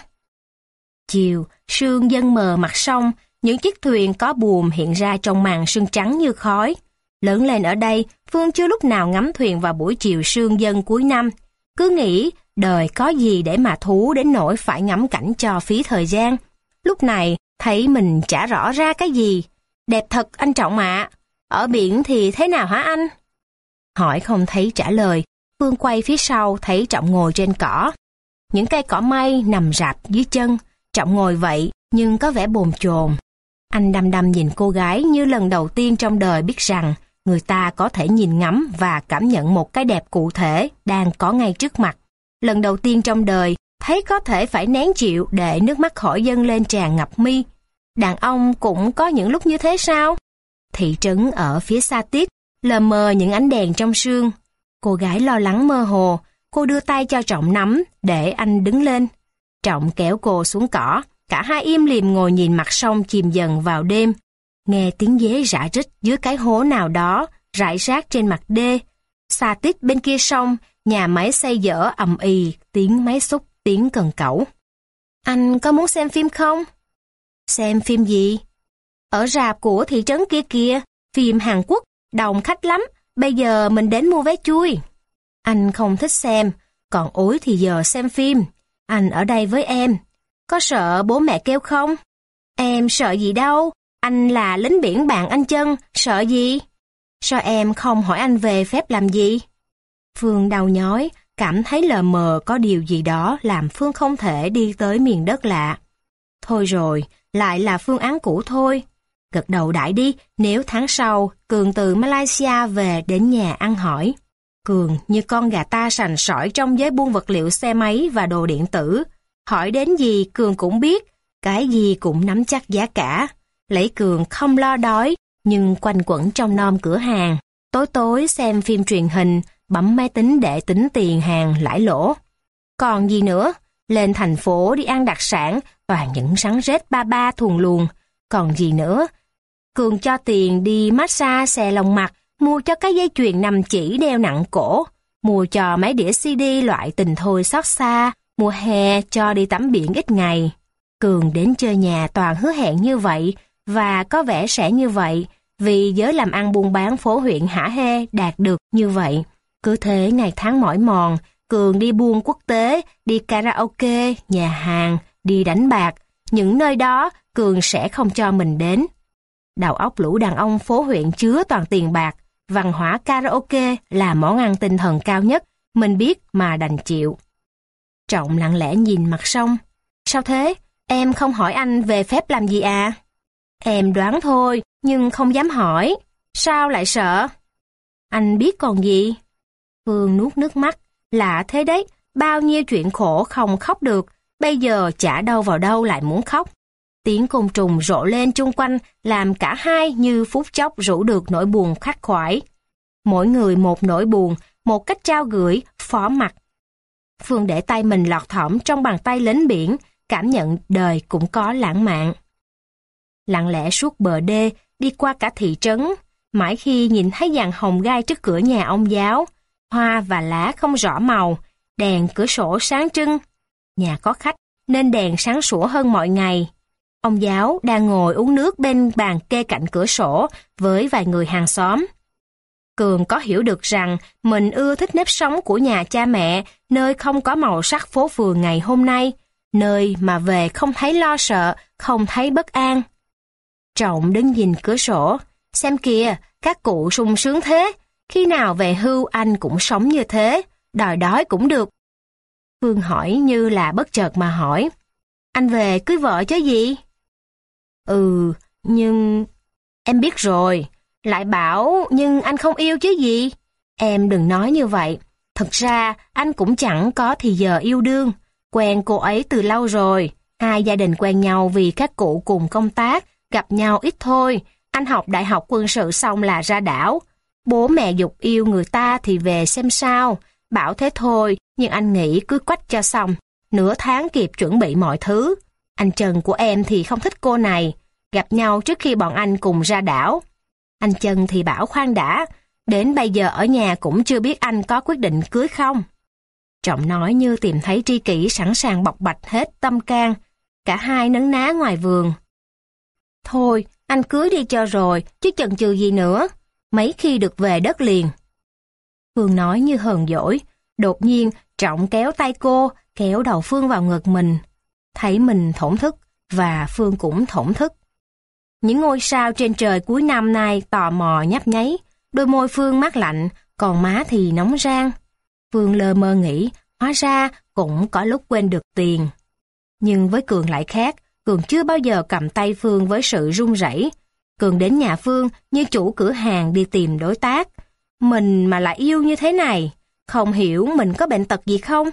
Chiều, sương dâng mờ mặt sông, những chiếc thuyền có buồm hiện ra trong màn sương trắng như khói. Lớn lên ở đây, Phương chưa lúc nào ngắm thuyền vào buổi chiều sương dâng cuối năm. Cứ nghĩ Đời có gì để mà thú đến nỗi phải ngắm cảnh cho phí thời gian. Lúc này, thấy mình chả rõ ra cái gì. Đẹp thật anh Trọng ạ. Ở biển thì thế nào hả anh? Hỏi không thấy trả lời, Phương quay phía sau thấy Trọng ngồi trên cỏ. Những cây cỏ mây nằm rạp dưới chân, Trọng ngồi vậy nhưng có vẻ bồn chồn. Anh đăm đăm nhìn cô gái như lần đầu tiên trong đời biết rằng người ta có thể nhìn ngắm và cảm nhận một cái đẹp cụ thể đang có ngay trước mặt. Lần đầu tiên trong đời thấy có thể phải nén chịu để nước mắt khỏi dâng lên tràn ngập mi. Đàn ông cũng có những lúc như thế sao? Thị trấn ở phía xa tít, lờ mờ những ánh đèn trong sương. Cô gái lo lắng mơ hồ, cô đưa tay cho Trọng nắm để anh đứng lên. Trọng kéo cô xuống cỏ, cả hai im lìm ngồi nhìn mặt sông chìm dần vào đêm. Nghe tiếng dế rã rít dưới cái hố nào đó, rải rác trên mặt đê. Xa tít bên kia sông, nhà máy xây dở ầm ì, tiếng máy xúc, tiếng cần cẩu. Anh có muốn xem phim không? Xem phim gì? Ở rạp của thị trấn kia kìa, phim Hàn Quốc, đông khách lắm, bây giờ mình đến mua vé chui. Anh không thích xem, còn ối thì giờ xem phim. Anh ở đây với em. Có sợ bố mẹ kêu không? Em sợ gì đâu, anh là lính biển bạn anh Chân, sợ gì? Sao em không hỏi anh về phép làm gì? Phương đau nhói, cảm thấy lờ mờ có điều gì đó làm Phương không thể đi tới miền đất lạ. Thôi rồi, lại là phương án cũ thôi. Gật đầu đại đi, nếu tháng sau Cường từ Malaysia về đến nhà ăn hỏi. Cường như con gà ta sành sỏi trong giới buôn vật liệu xe máy và đồ điện tử. Hỏi đến gì Cường cũng biết, cái gì cũng nắm chắc giá cả. Lấy Cường không lo đói, nhưng quanh quẩn trong nom cửa hàng. Tối tối xem phim truyền hình, bấm máy tính để tính tiền hàng lãi lỗ. Còn gì nữa, lên thành phố đi ăn đặc sản, toàn những rắn rết ba ba thuần luồng. Còn gì nữa, Cường cho tiền đi massage xè lòng mặt, mua cho cái dây chuyền 5 chỉ đeo nặng cổ, mua cho mấy đĩa CD loại Tình Thôi Xót Xa, mùa hè cho đi tắm biển ít ngày. Cường đến chơi nhà toàn hứa hẹn như vậy, và có vẻ sẽ như vậy, vì giới làm ăn buôn bán phố huyện hả hê đạt được như vậy. Cứ thế ngày tháng mỏi mòn, Cường đi buôn quốc tế, đi karaoke, nhà hàng, đi đánh bạc. Những nơi đó Cường sẽ không cho mình đến. Đầu óc lũ đàn ông phố huyện chứa toàn tiền bạc, văn hóa karaoke là món ăn tinh thần cao nhất, mình biết mà đành chịu. Trọng lặng lẽ nhìn mặt sông. Sao thế? Em không hỏi anh về phép làm gì à? Em đoán thôi, nhưng không dám hỏi. Sao lại sợ? Anh biết còn gì? Phương nuốt nước mắt. Lạ thế đấy, bao nhiêu chuyện khổ không khóc được, bây giờ chả đâu vào đâu lại muốn khóc. Tiếng côn trùng rộ lên chung quanh làm cả hai như phút chốc rũ được nỗi buồn khắc khoải. Mỗi người một nỗi buồn, một cách trao gửi, phó mặc. Phương để tay mình lọt thỏm trong bàn tay lính biển, cảm nhận đời cũng có lãng mạn. Lặng lẽ suốt bờ đê, đi qua cả thị trấn, mãi khi nhìn thấy dàn hồng gai trước cửa nhà ông giáo, hoa và lá không rõ màu, đèn cửa sổ sáng trưng. Nhà có khách nên đèn sáng sủa hơn mọi ngày. Ông giáo đang ngồi uống nước bên bàn kê cạnh cửa sổ với vài người hàng xóm. Cường có hiểu được rằng mình ưa thích nếp sống của nhà cha mẹ, nơi không có màu sắc phố phường ngày hôm nay, nơi mà về không thấy lo sợ, không thấy bất an. Trọng đứng nhìn cửa sổ, xem kìa, các cụ sung sướng thế, khi nào về hưu anh cũng sống như thế, đòi đói cũng được. Phương hỏi như là bất chợt mà hỏi, anh về cưới vợ chứ gì? Nhưng... Em biết rồi, lại bảo nhưng anh không yêu chứ gì? Em đừng nói như vậy, thật ra anh cũng chẳng có thì giờ yêu đương, quen cô ấy từ lâu rồi, hai gia đình quen nhau vì các cụ cùng công tác, gặp nhau ít thôi, anh học đại học quân sự xong là ra đảo. Bố mẹ giục yêu người ta thì về xem sao, bảo thế thôi, nhưng anh nghĩ cứ quách cho xong, nửa tháng kịp chuẩn bị mọi thứ. Anh Trần của em thì không thích cô này, gặp nhau trước khi bọn anh cùng ra đảo. Anh Trần thì bảo khoan đã, đến bây giờ ở nhà cũng chưa biết anh có quyết định cưới không. Trọng nói như tìm thấy tri kỷ sẵn sàng bộc bạch hết tâm can, cả hai nấn ná ngoài vườn. Thôi, anh cưới đi cho rồi, chứ chần chừ gì nữa, mấy khi được về đất liền. Phương nói như hờn dỗi, Đột nhiên, Trọng kéo tay cô, kéo đầu Phương vào ngực mình. Thấy mình thổn thức, và Phương cũng thổn thức. Những ngôi sao trên trời cuối năm nay tò mò nhấp nháy, đôi môi Phương mát lạnh, còn má thì nóng rang. Phương lơ mơ nghĩ, hóa ra cũng có lúc quên được tiền. Nhưng với Cường lại khác, Cường chưa bao giờ cầm tay Phương với sự run rẩy. Cường đến nhà Phương như chủ cửa hàng đi tìm đối tác. Mình mà lại yêu như thế này, không hiểu mình có bệnh tật gì không?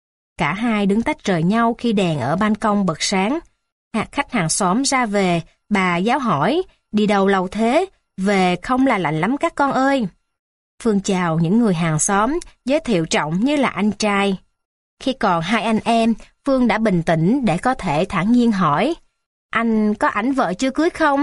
Cả hai đứng tách rời nhau khi đèn ở ban công bật sáng. Khách hàng xóm ra về, bà giáo hỏi, đi đâu lâu thế, về không là lạnh lắm các con ơi. Phương chào những người hàng xóm, giới thiệu Trọng như là anh trai. Khi còn hai anh em, Phương đã bình tĩnh để có thể thản nhiên hỏi, anh có ảnh vợ chưa cưới không?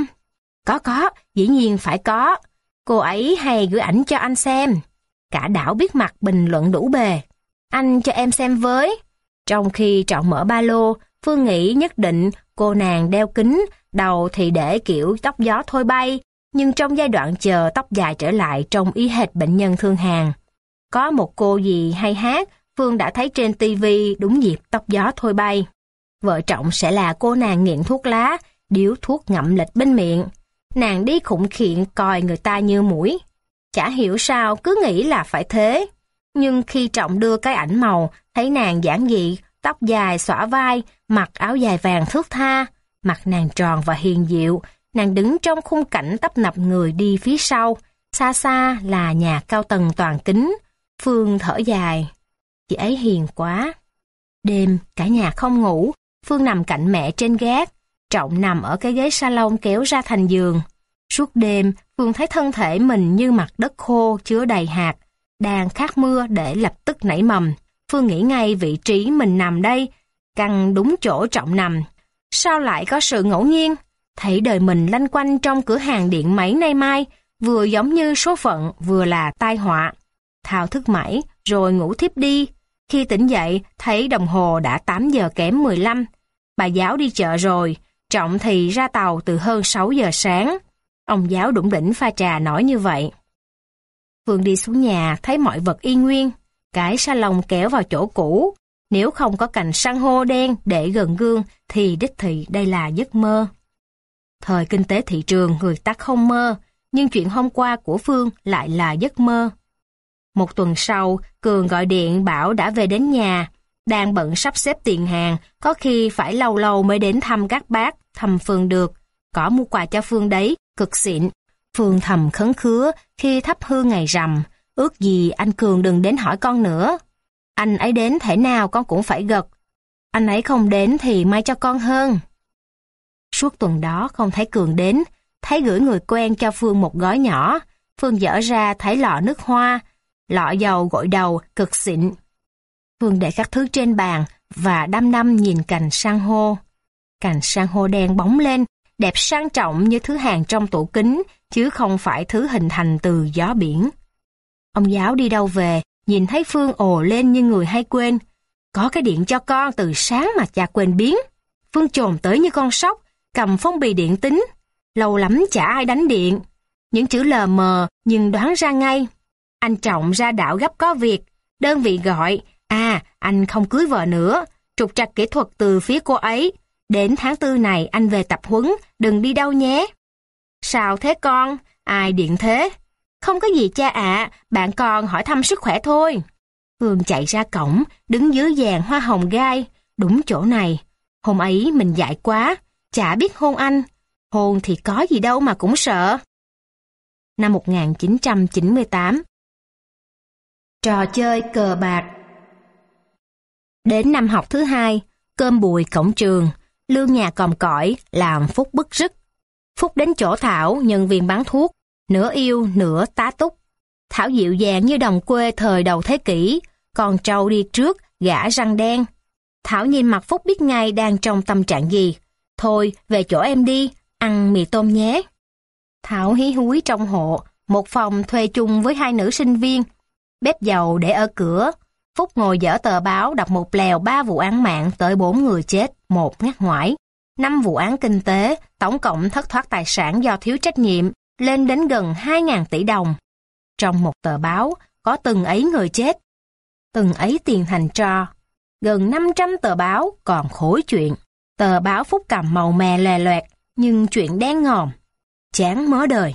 Có, dĩ nhiên phải có. Cô ấy hay gửi ảnh cho anh xem. Cả đảo biết mặt bình luận đủ bề. Anh cho em xem với. Trong khi Trọng mở ba lô, Phương nghĩ nhất định cô nàng đeo kính, đầu thì để kiểu tóc gió thôi bay, nhưng trong giai đoạn chờ tóc dài trở lại trông y hệt bệnh nhân thương hàn. Có một cô gì hay hát, Phương đã thấy trên tivi đúng dịp tóc gió thôi bay. Vợ Trọng sẽ là cô nàng nghiện thuốc lá, điếu thuốc ngậm lịch bên miệng. Nàng đi khụng khiện coi người ta như muỗi. Chả hiểu sao cứ nghĩ là phải thế. Nhưng khi Trọng đưa cái ảnh màu, thấy nàng giản dị, tóc dài xõa vai, mặc áo dài vàng thướt tha, mặt nàng tròn và hiền diệu, nàng đứng trong khung cảnh tấp nập người đi phía sau, xa xa là nhà cao tầng toàn kính. Phương thở dài, chị ấy hiền quá. Đêm, cả nhà không ngủ, Phương nằm cạnh mẹ trên gác, Trọng nằm ở cái ghế salon kéo ra thành giường. Suốt đêm, Phương thấy thân thể mình như mặt đất khô chứa đầy hạt, đang khát mưa để lập tức nảy mầm. Phương nghĩ ngay vị trí mình nằm đây, căn đúng chỗ Trọng nằm. Sao lại có sự ngẫu nhiên? Thấy đời mình lanh quanh trong cửa hàng điện máy nay mai, vừa giống như số phận, vừa là tai họa. Thao thức mãi, rồi ngủ thiếp đi. Khi tỉnh dậy, thấy đồng hồ đã 8 giờ kém 15. Bà giáo đi chợ rồi, Trọng thì ra tàu từ hơn 6 giờ sáng. Ông giáo đủng đỉnh pha trà nói như vậy. Phương đi xuống nhà, thấy mọi vật y nguyên. Cái salon kéo vào chỗ cũ. Nếu không có cành san hô đen để gần gương, thì đích thị đây là giấc mơ. Thời kinh tế thị trường người ta không mơ, nhưng chuyện hôm qua của Phương lại là giấc mơ. Một tuần sau, Cường gọi điện bảo đã về đến nhà. Đang bận sắp xếp tiền hàng, có khi phải lâu lâu mới đến thăm các bác, thăm Phương được. Có mua quà cho Phương đấy, cực xịn. Phương thầm khấn khứa khi thắp hương ngày rằm, ước gì anh Cường đừng đến hỏi con nữa. Anh ấy đến thể nào con cũng phải gật. Anh ấy không đến thì may cho con hơn. Suốt tuần đó không thấy Cường đến, thấy gửi người quen cho Phương một gói nhỏ. Phương dở ra thấy lọ nước hoa, lọ dầu gội đầu cực xịn. Phương để các thứ trên bàn và đăm đăm nhìn cành san hô. Cành san hô đen bóng lên, đẹp sang trọng như thứ hàng trong tủ kính, chứ không phải thứ hình thành từ gió biển. Ông giáo đi đâu về, nhìn thấy Phương ồ lên như người hay quên. Có cái điện cho con từ sáng mà cha quên biến. Phương chồm tới như con sóc, cầm phong bì điện tính. Lâu lắm chả ai đánh điện. Những chữ lờ mờ nhưng đoán ra ngay. Anh Trọng ra đảo gấp có việc. Đơn vị gọi, anh không cưới vợ nữa. Trục trặc kỹ thuật từ phía cô ấy. Đến tháng 4 này anh về tập huấn, đừng đi đâu nhé. Sao thế con? Ai điện thế? Không có gì cha ạ, bạn con hỏi thăm sức khỏe thôi. Phương chạy ra cổng, đứng dưới giàn hoa hồng gai, đúng chỗ này. Hôm ấy mình dại quá, chả biết hôn anh. Hôn thì có gì đâu mà cũng sợ. Năm 1998. Trò chơi cờ bạc. Đến năm học thứ 2, cơm bùi cổng trường, lương nhà còm cõi làm Phúc bứt rứt. Phúc đến chỗ Thảo, nhân viên bán thuốc, nửa yêu nửa tá túc. Thảo dịu dàng như đồng quê thời đầu thế kỷ, con trâu đi trước, gã răng đen. Thảo nhìn mặt Phúc biết ngay đang trong tâm trạng gì. Thôi, về chỗ em đi, ăn mì tôm nhé. Thảo hí húi trong hộ, một phòng thuê chung với 2 nữ sinh viên. Bếp dầu để ở cửa. Phúc ngồi dở tờ báo đọc một lèo 3 vụ án mạng tới 4 người chết, 1 ngắt ngoải. 5 vụ án kinh tế, tổng cộng thất thoát tài sản do thiếu trách nhiệm, lên đến gần 2.000 tỷ đồng. Trong một tờ báo, có từng ấy người chết. Từng ấy tiền thành tro. Gần 500 tờ báo còn khối chuyện. Tờ báo Phúc cầm màu mè lè loẹt, nhưng chuyện đen ngòm. Chán mớ đời.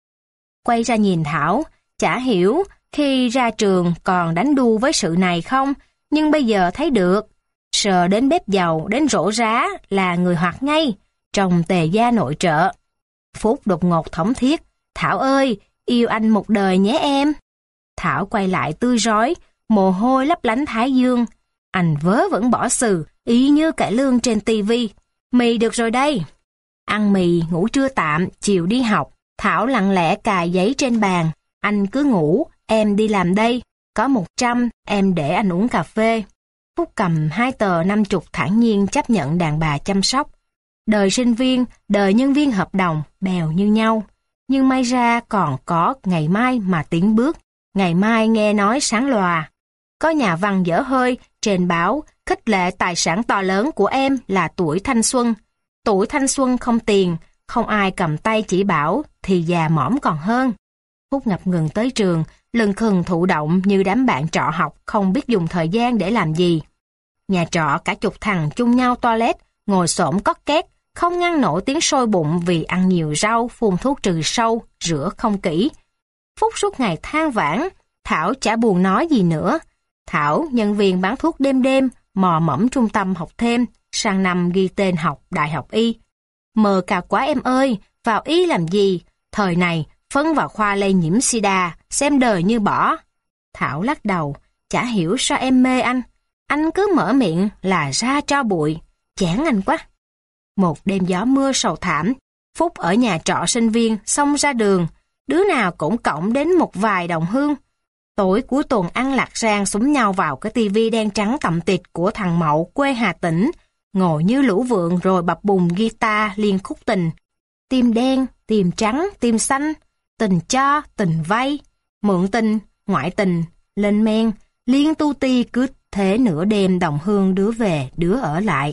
Quay ra nhìn Thảo, chả hiểu khi ra trường còn đánh đu với sự này không, nhưng bây giờ thấy được. Sờ đến bếp dầu, đến rổ rá là người hoạt ngay, trồng tề gia nội trợ. Phúc đột ngột thống thiết, Thảo ơi, yêu anh một đời nhé em. Thảo quay lại tươi rói, mồ hôi lấp lánh thái dương. Anh vớ vẩn bỏ sừ, y như cải lương trên tivi. Mì được rồi đây. Ăn mì, ngủ trưa tạm, chiều đi học. Thảo lặng lẽ cài giấy trên bàn. Anh cứ ngủ, em đi làm đây. Có 100, em để anh uống cà phê. Phúc cầm 2 tờ 50 thản nhiên chấp nhận đàn bà chăm sóc. Đời sinh viên, đời nhân viên hợp đồng, bèo như nhau. Nhưng may ra còn có ngày mai mà tiến bước. Ngày mai nghe nói sáng lòa. Có nhà văn dở hơi, trên báo, khích lệ tài sản to lớn của em là tuổi thanh xuân. Tuổi thanh xuân không tiền, không ai cầm tay chỉ bảo, thì già mõm còn hơn. Phúc ngập ngừng tới trường, lưng khừng thụ động như đám bạn trọ học không biết dùng thời gian để làm gì. Nhà trọ cả chục thằng chung nhau toilet, ngồi xổm cót két, không ngăn nổi tiếng sôi bụng vì ăn nhiều rau, phun thuốc trừ sâu, rửa không kỹ. Phúc suốt ngày than vãn, Thảo chả buồn nói gì nữa. Thảo, nhân viên bán thuốc đêm đêm, mò mẫm trung tâm học thêm, sang năm ghi tên học đại học y. Mờ cà quá em ơi, vào y làm gì? Thời này, phân vào khoa lây nhiễm sida, xem đời như bỏ. Thảo lắc đầu, chả hiểu sao em mê anh. Anh cứ mở miệng là ra tro bụi, chán anh quá. Một đêm gió mưa sầu thảm, Phúc ở nhà trọ sinh viên xông ra đường, đứa nào cũng cộng đến một vài đồng hương. Tối cuối tuần ăn lạc rang xúm nhau vào cái tivi đen trắng cặm tịt của thằng Mậu quê Hà Tĩnh, ngồi như lũ vượn rồi bập bùng guitar liên khúc tình. Tim đen, tim trắng, tim xanh, tình cho, tình vay, mượn tình, ngoại tình, lên men, liên tu ti cứ thế nửa đêm đồng hương đứa về, đứa ở lại.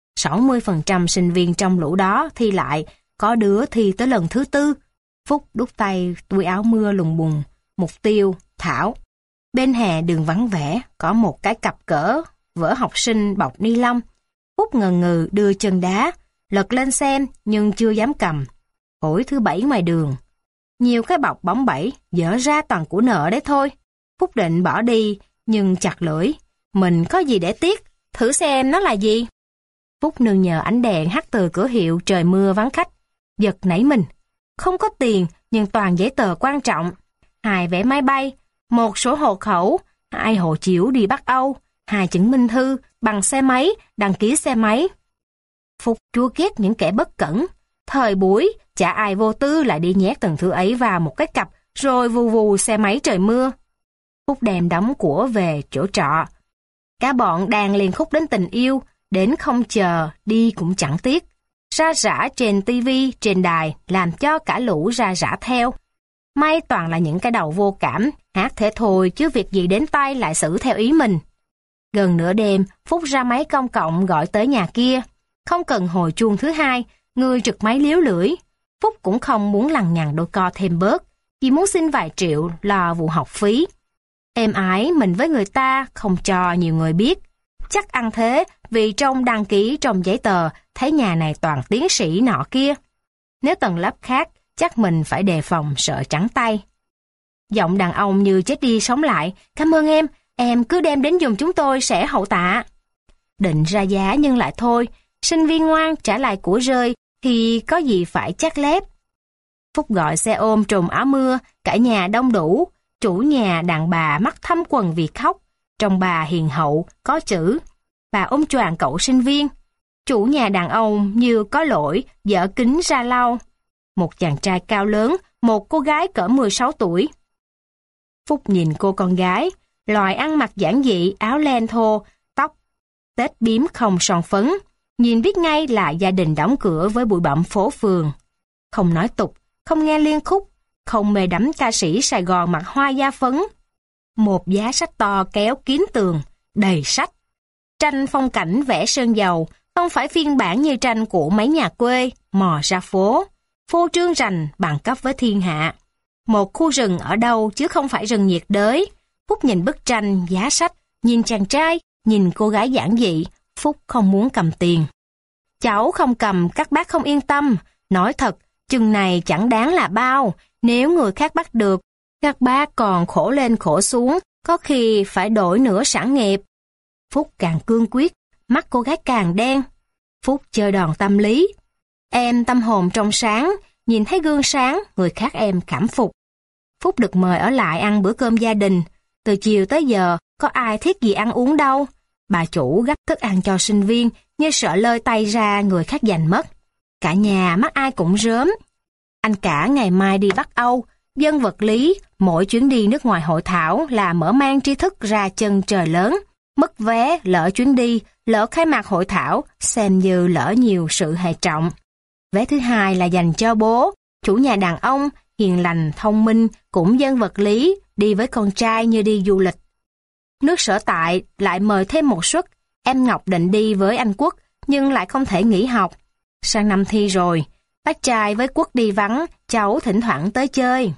60% sinh viên trong lũ đó thi lại, có đứa thi tới lần thứ 4. Phúc đút tay túi áo mưa lùng bùng, mục tiêu, Thảo. Bên hè đường vắng vẻ, có một cái cặp cỡ, vở học sinh bọc ni lông. Phúc ngần ngừ đưa chân đá, lật lên xem nhưng chưa dám cầm. Hồi thứ 7 ngoài đường. Nhiều cái bọc bóng bẩy, dở ra toàn của nợ đấy thôi. Phúc định bỏ đi, nhưng chặt lưỡi. Mình có gì để tiếc, thử xem nó là gì. Phúc nương nhờ ánh đèn hắt từ cửa hiệu trời mưa vắng khách. Giật nảy mình. Không có tiền, nhưng toàn giấy tờ quan trọng. 2 vé máy bay, 1 sổ hộ khẩu, 2 hộ chiếu đi Bắc Âu, 2 chứng minh thư, bằng xe máy, đăng ký xe máy. Phúc chua ghét những kẻ bất cẩn. Thời buổi, chả ai vô tư lại đi nhét từng thứ ấy vào một cái cặp, rồi vù vù xe máy trời mưa. Phúc đem đóng của về chỗ trọ. Cả bọn đàn liền khúc đến tình yêu, đến không chờ, đi cũng chẳng tiếc. Ra rã trên tivi, trên đài, làm cho cả lũ ra rã theo. May toàn là những cái đầu vô cảm, hát thế thôi chứ việc gì đến tay lại xử theo ý mình. Gần nửa đêm, Phúc ra máy công cộng gọi tới nhà kia. Không cần hồi chuông thứ 2, người trực máy liếu lưỡi. Phúc cũng không muốn lằng nhằng đôi co thêm bớt, chỉ muốn xin vài triệu lo vụ học phí. Êm ái mình với người ta không cho nhiều người biết. Chắc ăn thế vì trong đăng ký trong giấy tờ thấy nhà này toàn tiến sĩ nọ kia. Nếu tầng lớp khác, chắc mình phải đề phòng sợ trắng tay. Giọng đàn ông như chết đi sống lại. Cảm ơn em cứ đem đến giùm chúng tôi sẽ hậu tạ. Định ra giá nhưng lại thôi. Sinh viên ngoan trả lại của rơi thì có gì phải chắc lép. Phúc gọi xe ôm trùm áo mưa, cả nhà đông đủ. Chủ nhà đàn bà mắt thâm quần vì khóc. Trong bà hiền hậu, có chữ. Bà ôm choàng cậu sinh viên. Chủ nhà đàn ông như có lỗi, dở kính ra lau. Một chàng trai cao lớn, một cô gái cỡ 16 tuổi. Phúc nhìn cô con gái, loài ăn mặc giản dị, áo len thô, tóc, tết bím không son phấn. Nhìn biết ngay là gia đình đóng cửa với bụi bặm phố phường. Không nói tục, không nghe liên khúc, không mê đắm ca sĩ Sài Gòn mặc hoa da phấn. Một giá sách to kéo kín tường, đầy sách. Tranh phong cảnh vẽ sơn dầu, không phải phiên bản như tranh của mấy nhà quê, mò ra phố. Phô trương rành bằng cấp với thiên hạ. Một khu rừng ở đâu chứ không phải rừng nhiệt đới. Phúc nhìn bức tranh, giá sách, Nhìn chàng trai, nhìn cô gái giản dị, Phúc không muốn cầm tiền. Cháu không cầm các bác không yên tâm. Nói thật, chừng này chẳng đáng là bao. Nếu người khác bắt được, các bác còn khổ lên khổ xuống, có khi phải đổi nửa sản nghiệp. Phúc càng cương quyết, mắt cô gái càng đen. Phúc chơi đòn tâm lý. Em tâm hồn trong sáng, nhìn thấy gương sáng, người khác em cảm phục. Phúc được mời ở lại ăn bữa cơm gia đình. Từ chiều tới giờ, có ai thiết gì ăn uống đâu. Bà chủ gấp thức ăn cho sinh viên, như sợ lơi tay ra người khác giành mất. Cả nhà mắt ai cũng rớm. Anh cả ngày mai đi Bắc Âu, dân vật lý, mỗi chuyến đi nước ngoài hội thảo là mở mang tri thức ra chân trời lớn. Mất vé, lỡ chuyến đi, lỡ khai mạc hội thảo, xem như lỡ nhiều sự hệ trọng. Vé thứ hai là dành cho bố, chủ nhà đàn ông, hiền lành, thông minh, cũng dân vật lý, đi với con trai như đi du lịch. Nước sở tại lại mời thêm một suất, em Ngọc định đi với anh Quốc, nhưng lại không thể nghỉ học. Sang năm thi rồi, bác trai với Quốc đi vắng, cháu thỉnh thoảng tới chơi.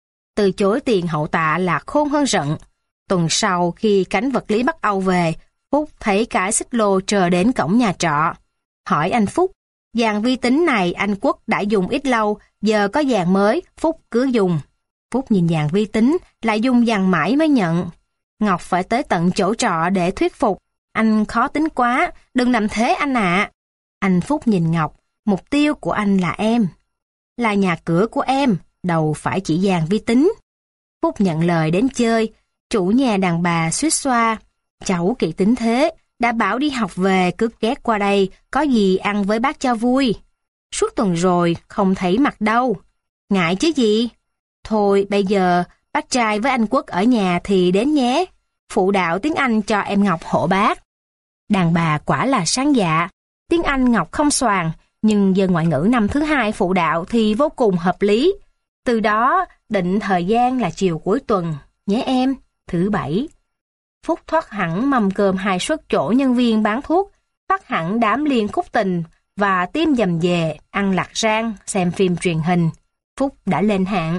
Từ chối tiền hậu tạ là khôn hơn giận. Tuần sau khi cánh vật lý Bắc Âu về, Phúc thấy cái xích lô chờ đến cổng nhà trọ. Hỏi anh Phúc, dàn vi tính này anh Quốc đã dùng ít lâu, giờ có dàn mới, Phúc cứ dùng. Phúc nhìn dàn vi tính, lại dùng dàn mãi mới nhận. Ngọc phải tới tận chỗ trọ để thuyết phục. Anh khó tính quá, đừng làm thế anh ạ. Anh Phúc nhìn Ngọc, mục tiêu của anh là em. Là nhà cửa của em, đâu phải chỉ dàn vi tính. Phúc nhận lời đến chơi, chủ nhà đàn bà suýt xoa. Cháu kỹ tính thế, đã bảo đi học về cứ ghé qua đây, có gì ăn với bác cho vui. Suốt tuần rồi, không thấy mặt đâu. Ngại chứ gì? Thôi bây giờ, bác trai với anh Quốc ở nhà thì đến nhé. Phụ đạo tiếng Anh cho em Ngọc hộ bác. Đàn bà quả là sáng dạ. Tiếng Anh Ngọc không xoàng, nhưng giờ ngoại ngữ năm thứ hai phụ đạo thì vô cùng hợp lý. Từ đó, định thời gian là chiều cuối tuần, nhé em, thứ bảy. Phúc thoát hẳn mâm cơm 2 suất chỗ nhân viên bán thuốc, thoát hẳn đám liên khúc tình và tim dầm về, ăn lạc rang, xem phim truyền hình. Phúc đã lên hạng.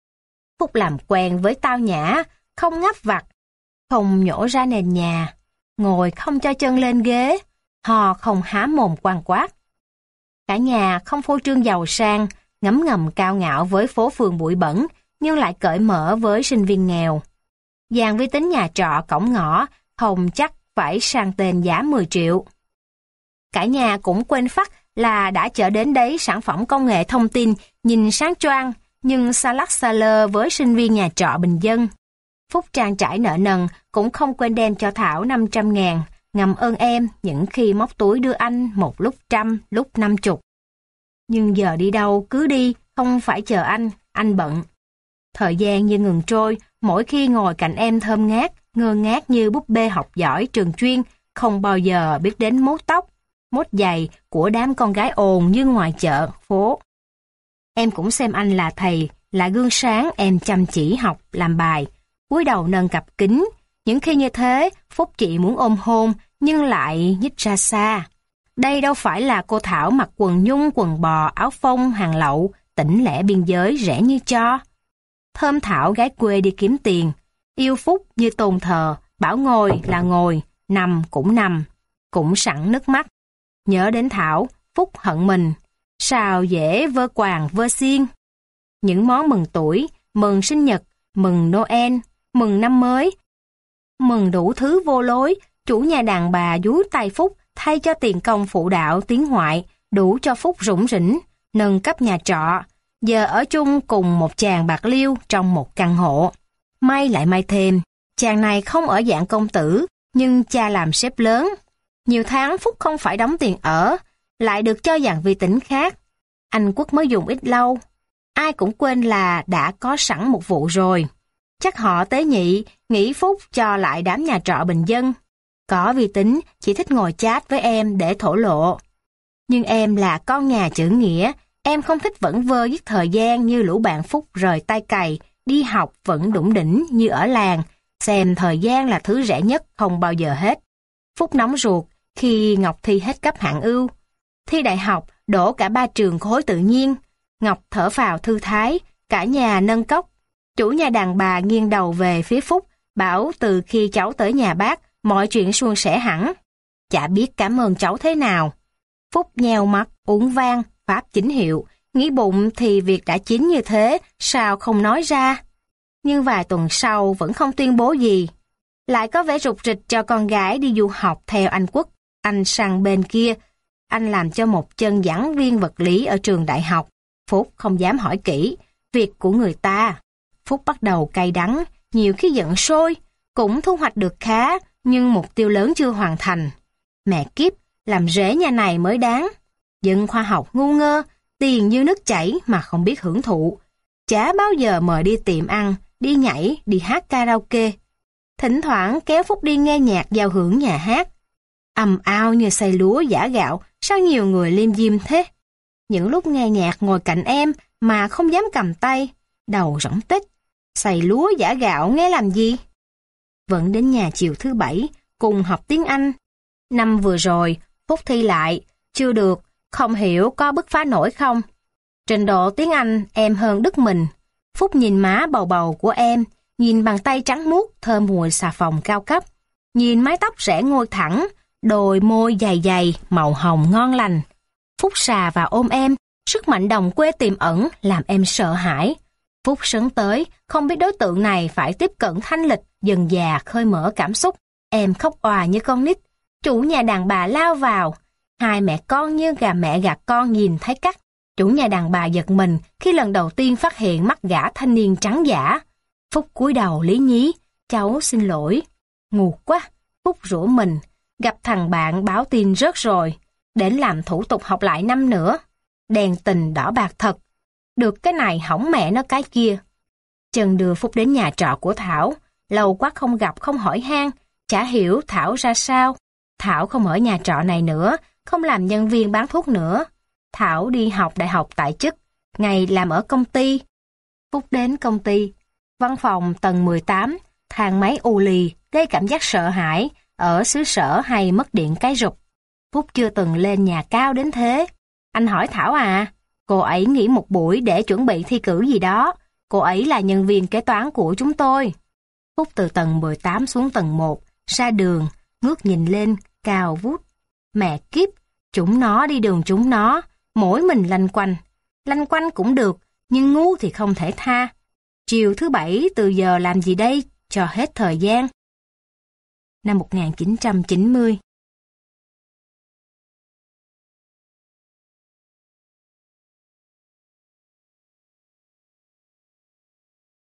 Phúc làm quen với tao nhã, không ngáp vặt, không nhổ ra nền nhà, ngồi không cho chân lên ghế, hò không há mồm quang quát. Cả nhà không phô trương giàu sang, ngấm ngầm cao ngạo với phố phường bụi bẩn, nhưng lại cởi mở với sinh viên nghèo. Dàn vi tính nhà trọ cổng ngõ, Hồng chắc phải sang tên giá 10 triệu. Cả nhà cũng quên phắt là đã chở đến đấy sản phẩm công nghệ thông tin, nhìn sáng choang, nhưng xa lắc xa lơ với sinh viên nhà trọ bình dân. Phúc trang trải nợ nần, cũng không quên đem cho Thảo 500.000, ngầm ơn em những khi móc túi đưa anh một lúc 100, lúc 50. Nhưng giờ đi đâu cứ đi, không phải chờ anh bận. Thời gian như ngừng trôi, mỗi khi ngồi cạnh em thơm ngát, ngơ ngác như búp bê học giỏi trường chuyên, không bao giờ biết đến mốt tóc, mốt giày của đám con gái ồn như ngoài chợ, phố. Em cũng xem anh là thầy, là gương sáng em chăm chỉ học, làm bài, cúi đầu nâng cặp kính. Những khi như thế, Phúc chị muốn ôm hôn, nhưng lại nhích ra xa. Đây đâu phải là cô Thảo mặc quần nhung, quần bò, áo phông, hàng lậu, tỉnh lẻ biên giới rẻ như cho. Thơm Thảo gái quê đi kiếm tiền, yêu Phúc như tôn thờ, bảo ngồi là ngồi, nằm, cũng sẵn nước mắt. Nhớ đến Thảo, Phúc hận mình, sao dễ vơ quàng vơ xiên. Những món mừng tuổi, mừng sinh nhật, mừng Noel, mừng năm mới, mừng đủ thứ vô lối, chủ nhà đàn bà dúi tay Phúc thay cho tiền công phụ đạo tiếng Ngoại, đủ cho Phúc rủng rỉnh, nâng cấp nhà trọ, giờ ở chung cùng một chàng bạc liêu trong một căn hộ. May lại may thêm, chàng này không ở dạng công tử, nhưng cha làm sếp lớn. Nhiều tháng Phúc không phải đóng tiền ở, lại được cho dàn vi tính khác. Anh Quốc mới dùng ít lâu. Ai cũng quên là đã có sẵn một vụ rồi. Chắc họ tế nhị, nghĩ Phúc cho lại đám nhà trọ bình dân. Có vi tính, chỉ thích ngồi chat với em để thổ lộ. Nhưng em là con nhà chữ nghĩa, em không thích vẩn vơ giết thời gian như lũ bạn Phúc rời tay cày, đi học vẫn đủng đỉnh như ở làng, xem thời gian là thứ rẻ nhất không bao giờ hết. Phúc nóng ruột khi Ngọc thi hết cấp hạng ưu. Thi đại học, đổ cả 3 trường khối tự nhiên. Ngọc thở phào thư thái, cả nhà nâng cốc. Chủ nhà đàn bà nghiêng đầu về phía Phúc, bảo từ khi cháu tới nhà bác, mọi chuyện suôn sẻ hẳn. Chả biết cảm ơn cháu thế nào. Phúc nheo mắt, uống vang, pháp chính hiệu, nghĩ bụng thì việc đã chín như thế, sao không nói ra. Nhưng vài tuần sau vẫn không tuyên bố gì. Lại có vẻ rục rịch cho con gái đi du học theo anh Quốc. Anh sang bên kia, anh làm cho một chân giảng viên vật lý ở trường đại học. Phúc không dám hỏi kỹ, việc của người ta. Phúc bắt đầu cay đắng, nhiều khi giận sôi, cũng thu hoạch được khá, nhưng mục tiêu lớn chưa hoàn thành. Mẹ kiếp, làm rễ nhà này mới đáng. Dân khoa học ngu ngơ, tiền như nước chảy mà không biết hưởng thụ. Chả bao giờ mời đi tiệm ăn, đi nhảy, đi hát karaoke. Thỉnh thoảng kéo Phúc đi nghe nhạc giao hưởng nhà hát. Ầm ao như xay lúa giã gạo, sao nhiều người liêm diêm thế? Những lúc nghe nhạc ngồi cạnh em mà không dám cầm tay, đầu rỗng tích. Xay lúa giã gạo nghe làm gì? Vẫn đến nhà chiều thứ Bảy, cùng học tiếng Anh. Năm vừa rồi, Phúc thi lại, chưa được, không hiểu có bứt phá nổi không. Trình độ tiếng Anh em hơn Đức mình. Phúc nhìn má bầu bầu của em, nhìn bàn tay trắng muốt thơm mùi xà phòng cao cấp, nhìn mái tóc rẽ ngôi thẳng, đôi môi dày dày, màu hồng ngon lành. Phúc xà vào ôm em, sức mạnh đồng quê tiềm ẩn làm em sợ hãi. Phúc sấn tới, không biết đối tượng này phải tiếp cận thanh lịch, dần dà khơi mở cảm xúc. Em khóc òa như con nít. Chủ nhà đàn bà lao vào. Hai mẹ con như gà mẹ gà con nhìn thấy cắt. Chủ nhà đàn bà giật mình khi lần đầu tiên phát hiện mắt gã thanh niên trắng giả. Phúc cúi đầu lý nhí, cháu xin lỗi. Ngu quá, Phúc rủa mình. Gặp thằng bạn báo tin rớt rồi. Đến làm thủ tục học lại năm nữa. Đèn tình đỏ bạc thật. Được cái này hỏng mẹ nó cái kia. Trần đưa Phúc đến nhà trọ của Thảo. Lâu quá không gặp không hỏi han. Chả hiểu Thảo ra sao. Thảo không ở nhà trọ này nữa. Không làm nhân viên bán thuốc nữa. Thảo đi học đại học tại chức. Ngày làm ở công ty. Phúc đến công ty. Văn phòng tầng 18. Thang máy u lì. Gây cảm giác sợ hãi. Ở xứ sở hay mất điện cái rụp. Phúc chưa từng lên nhà cao đến thế. Anh hỏi Thảo à. Cô ấy nghỉ một buổi để chuẩn bị thi cử gì đó. Cô ấy là nhân viên kế toán của chúng tôi. Phúc từ tầng 18 xuống tầng 1, ra đường, ngước nhìn lên, cao vút. Mẹ kiếp, chúng nó đi đường chúng nó, mỗi mình lanh quanh. Lanh quanh cũng được, nhưng ngu thì không thể tha. Chiều thứ Bảy từ giờ làm gì đây, cho hết thời gian. Năm 1990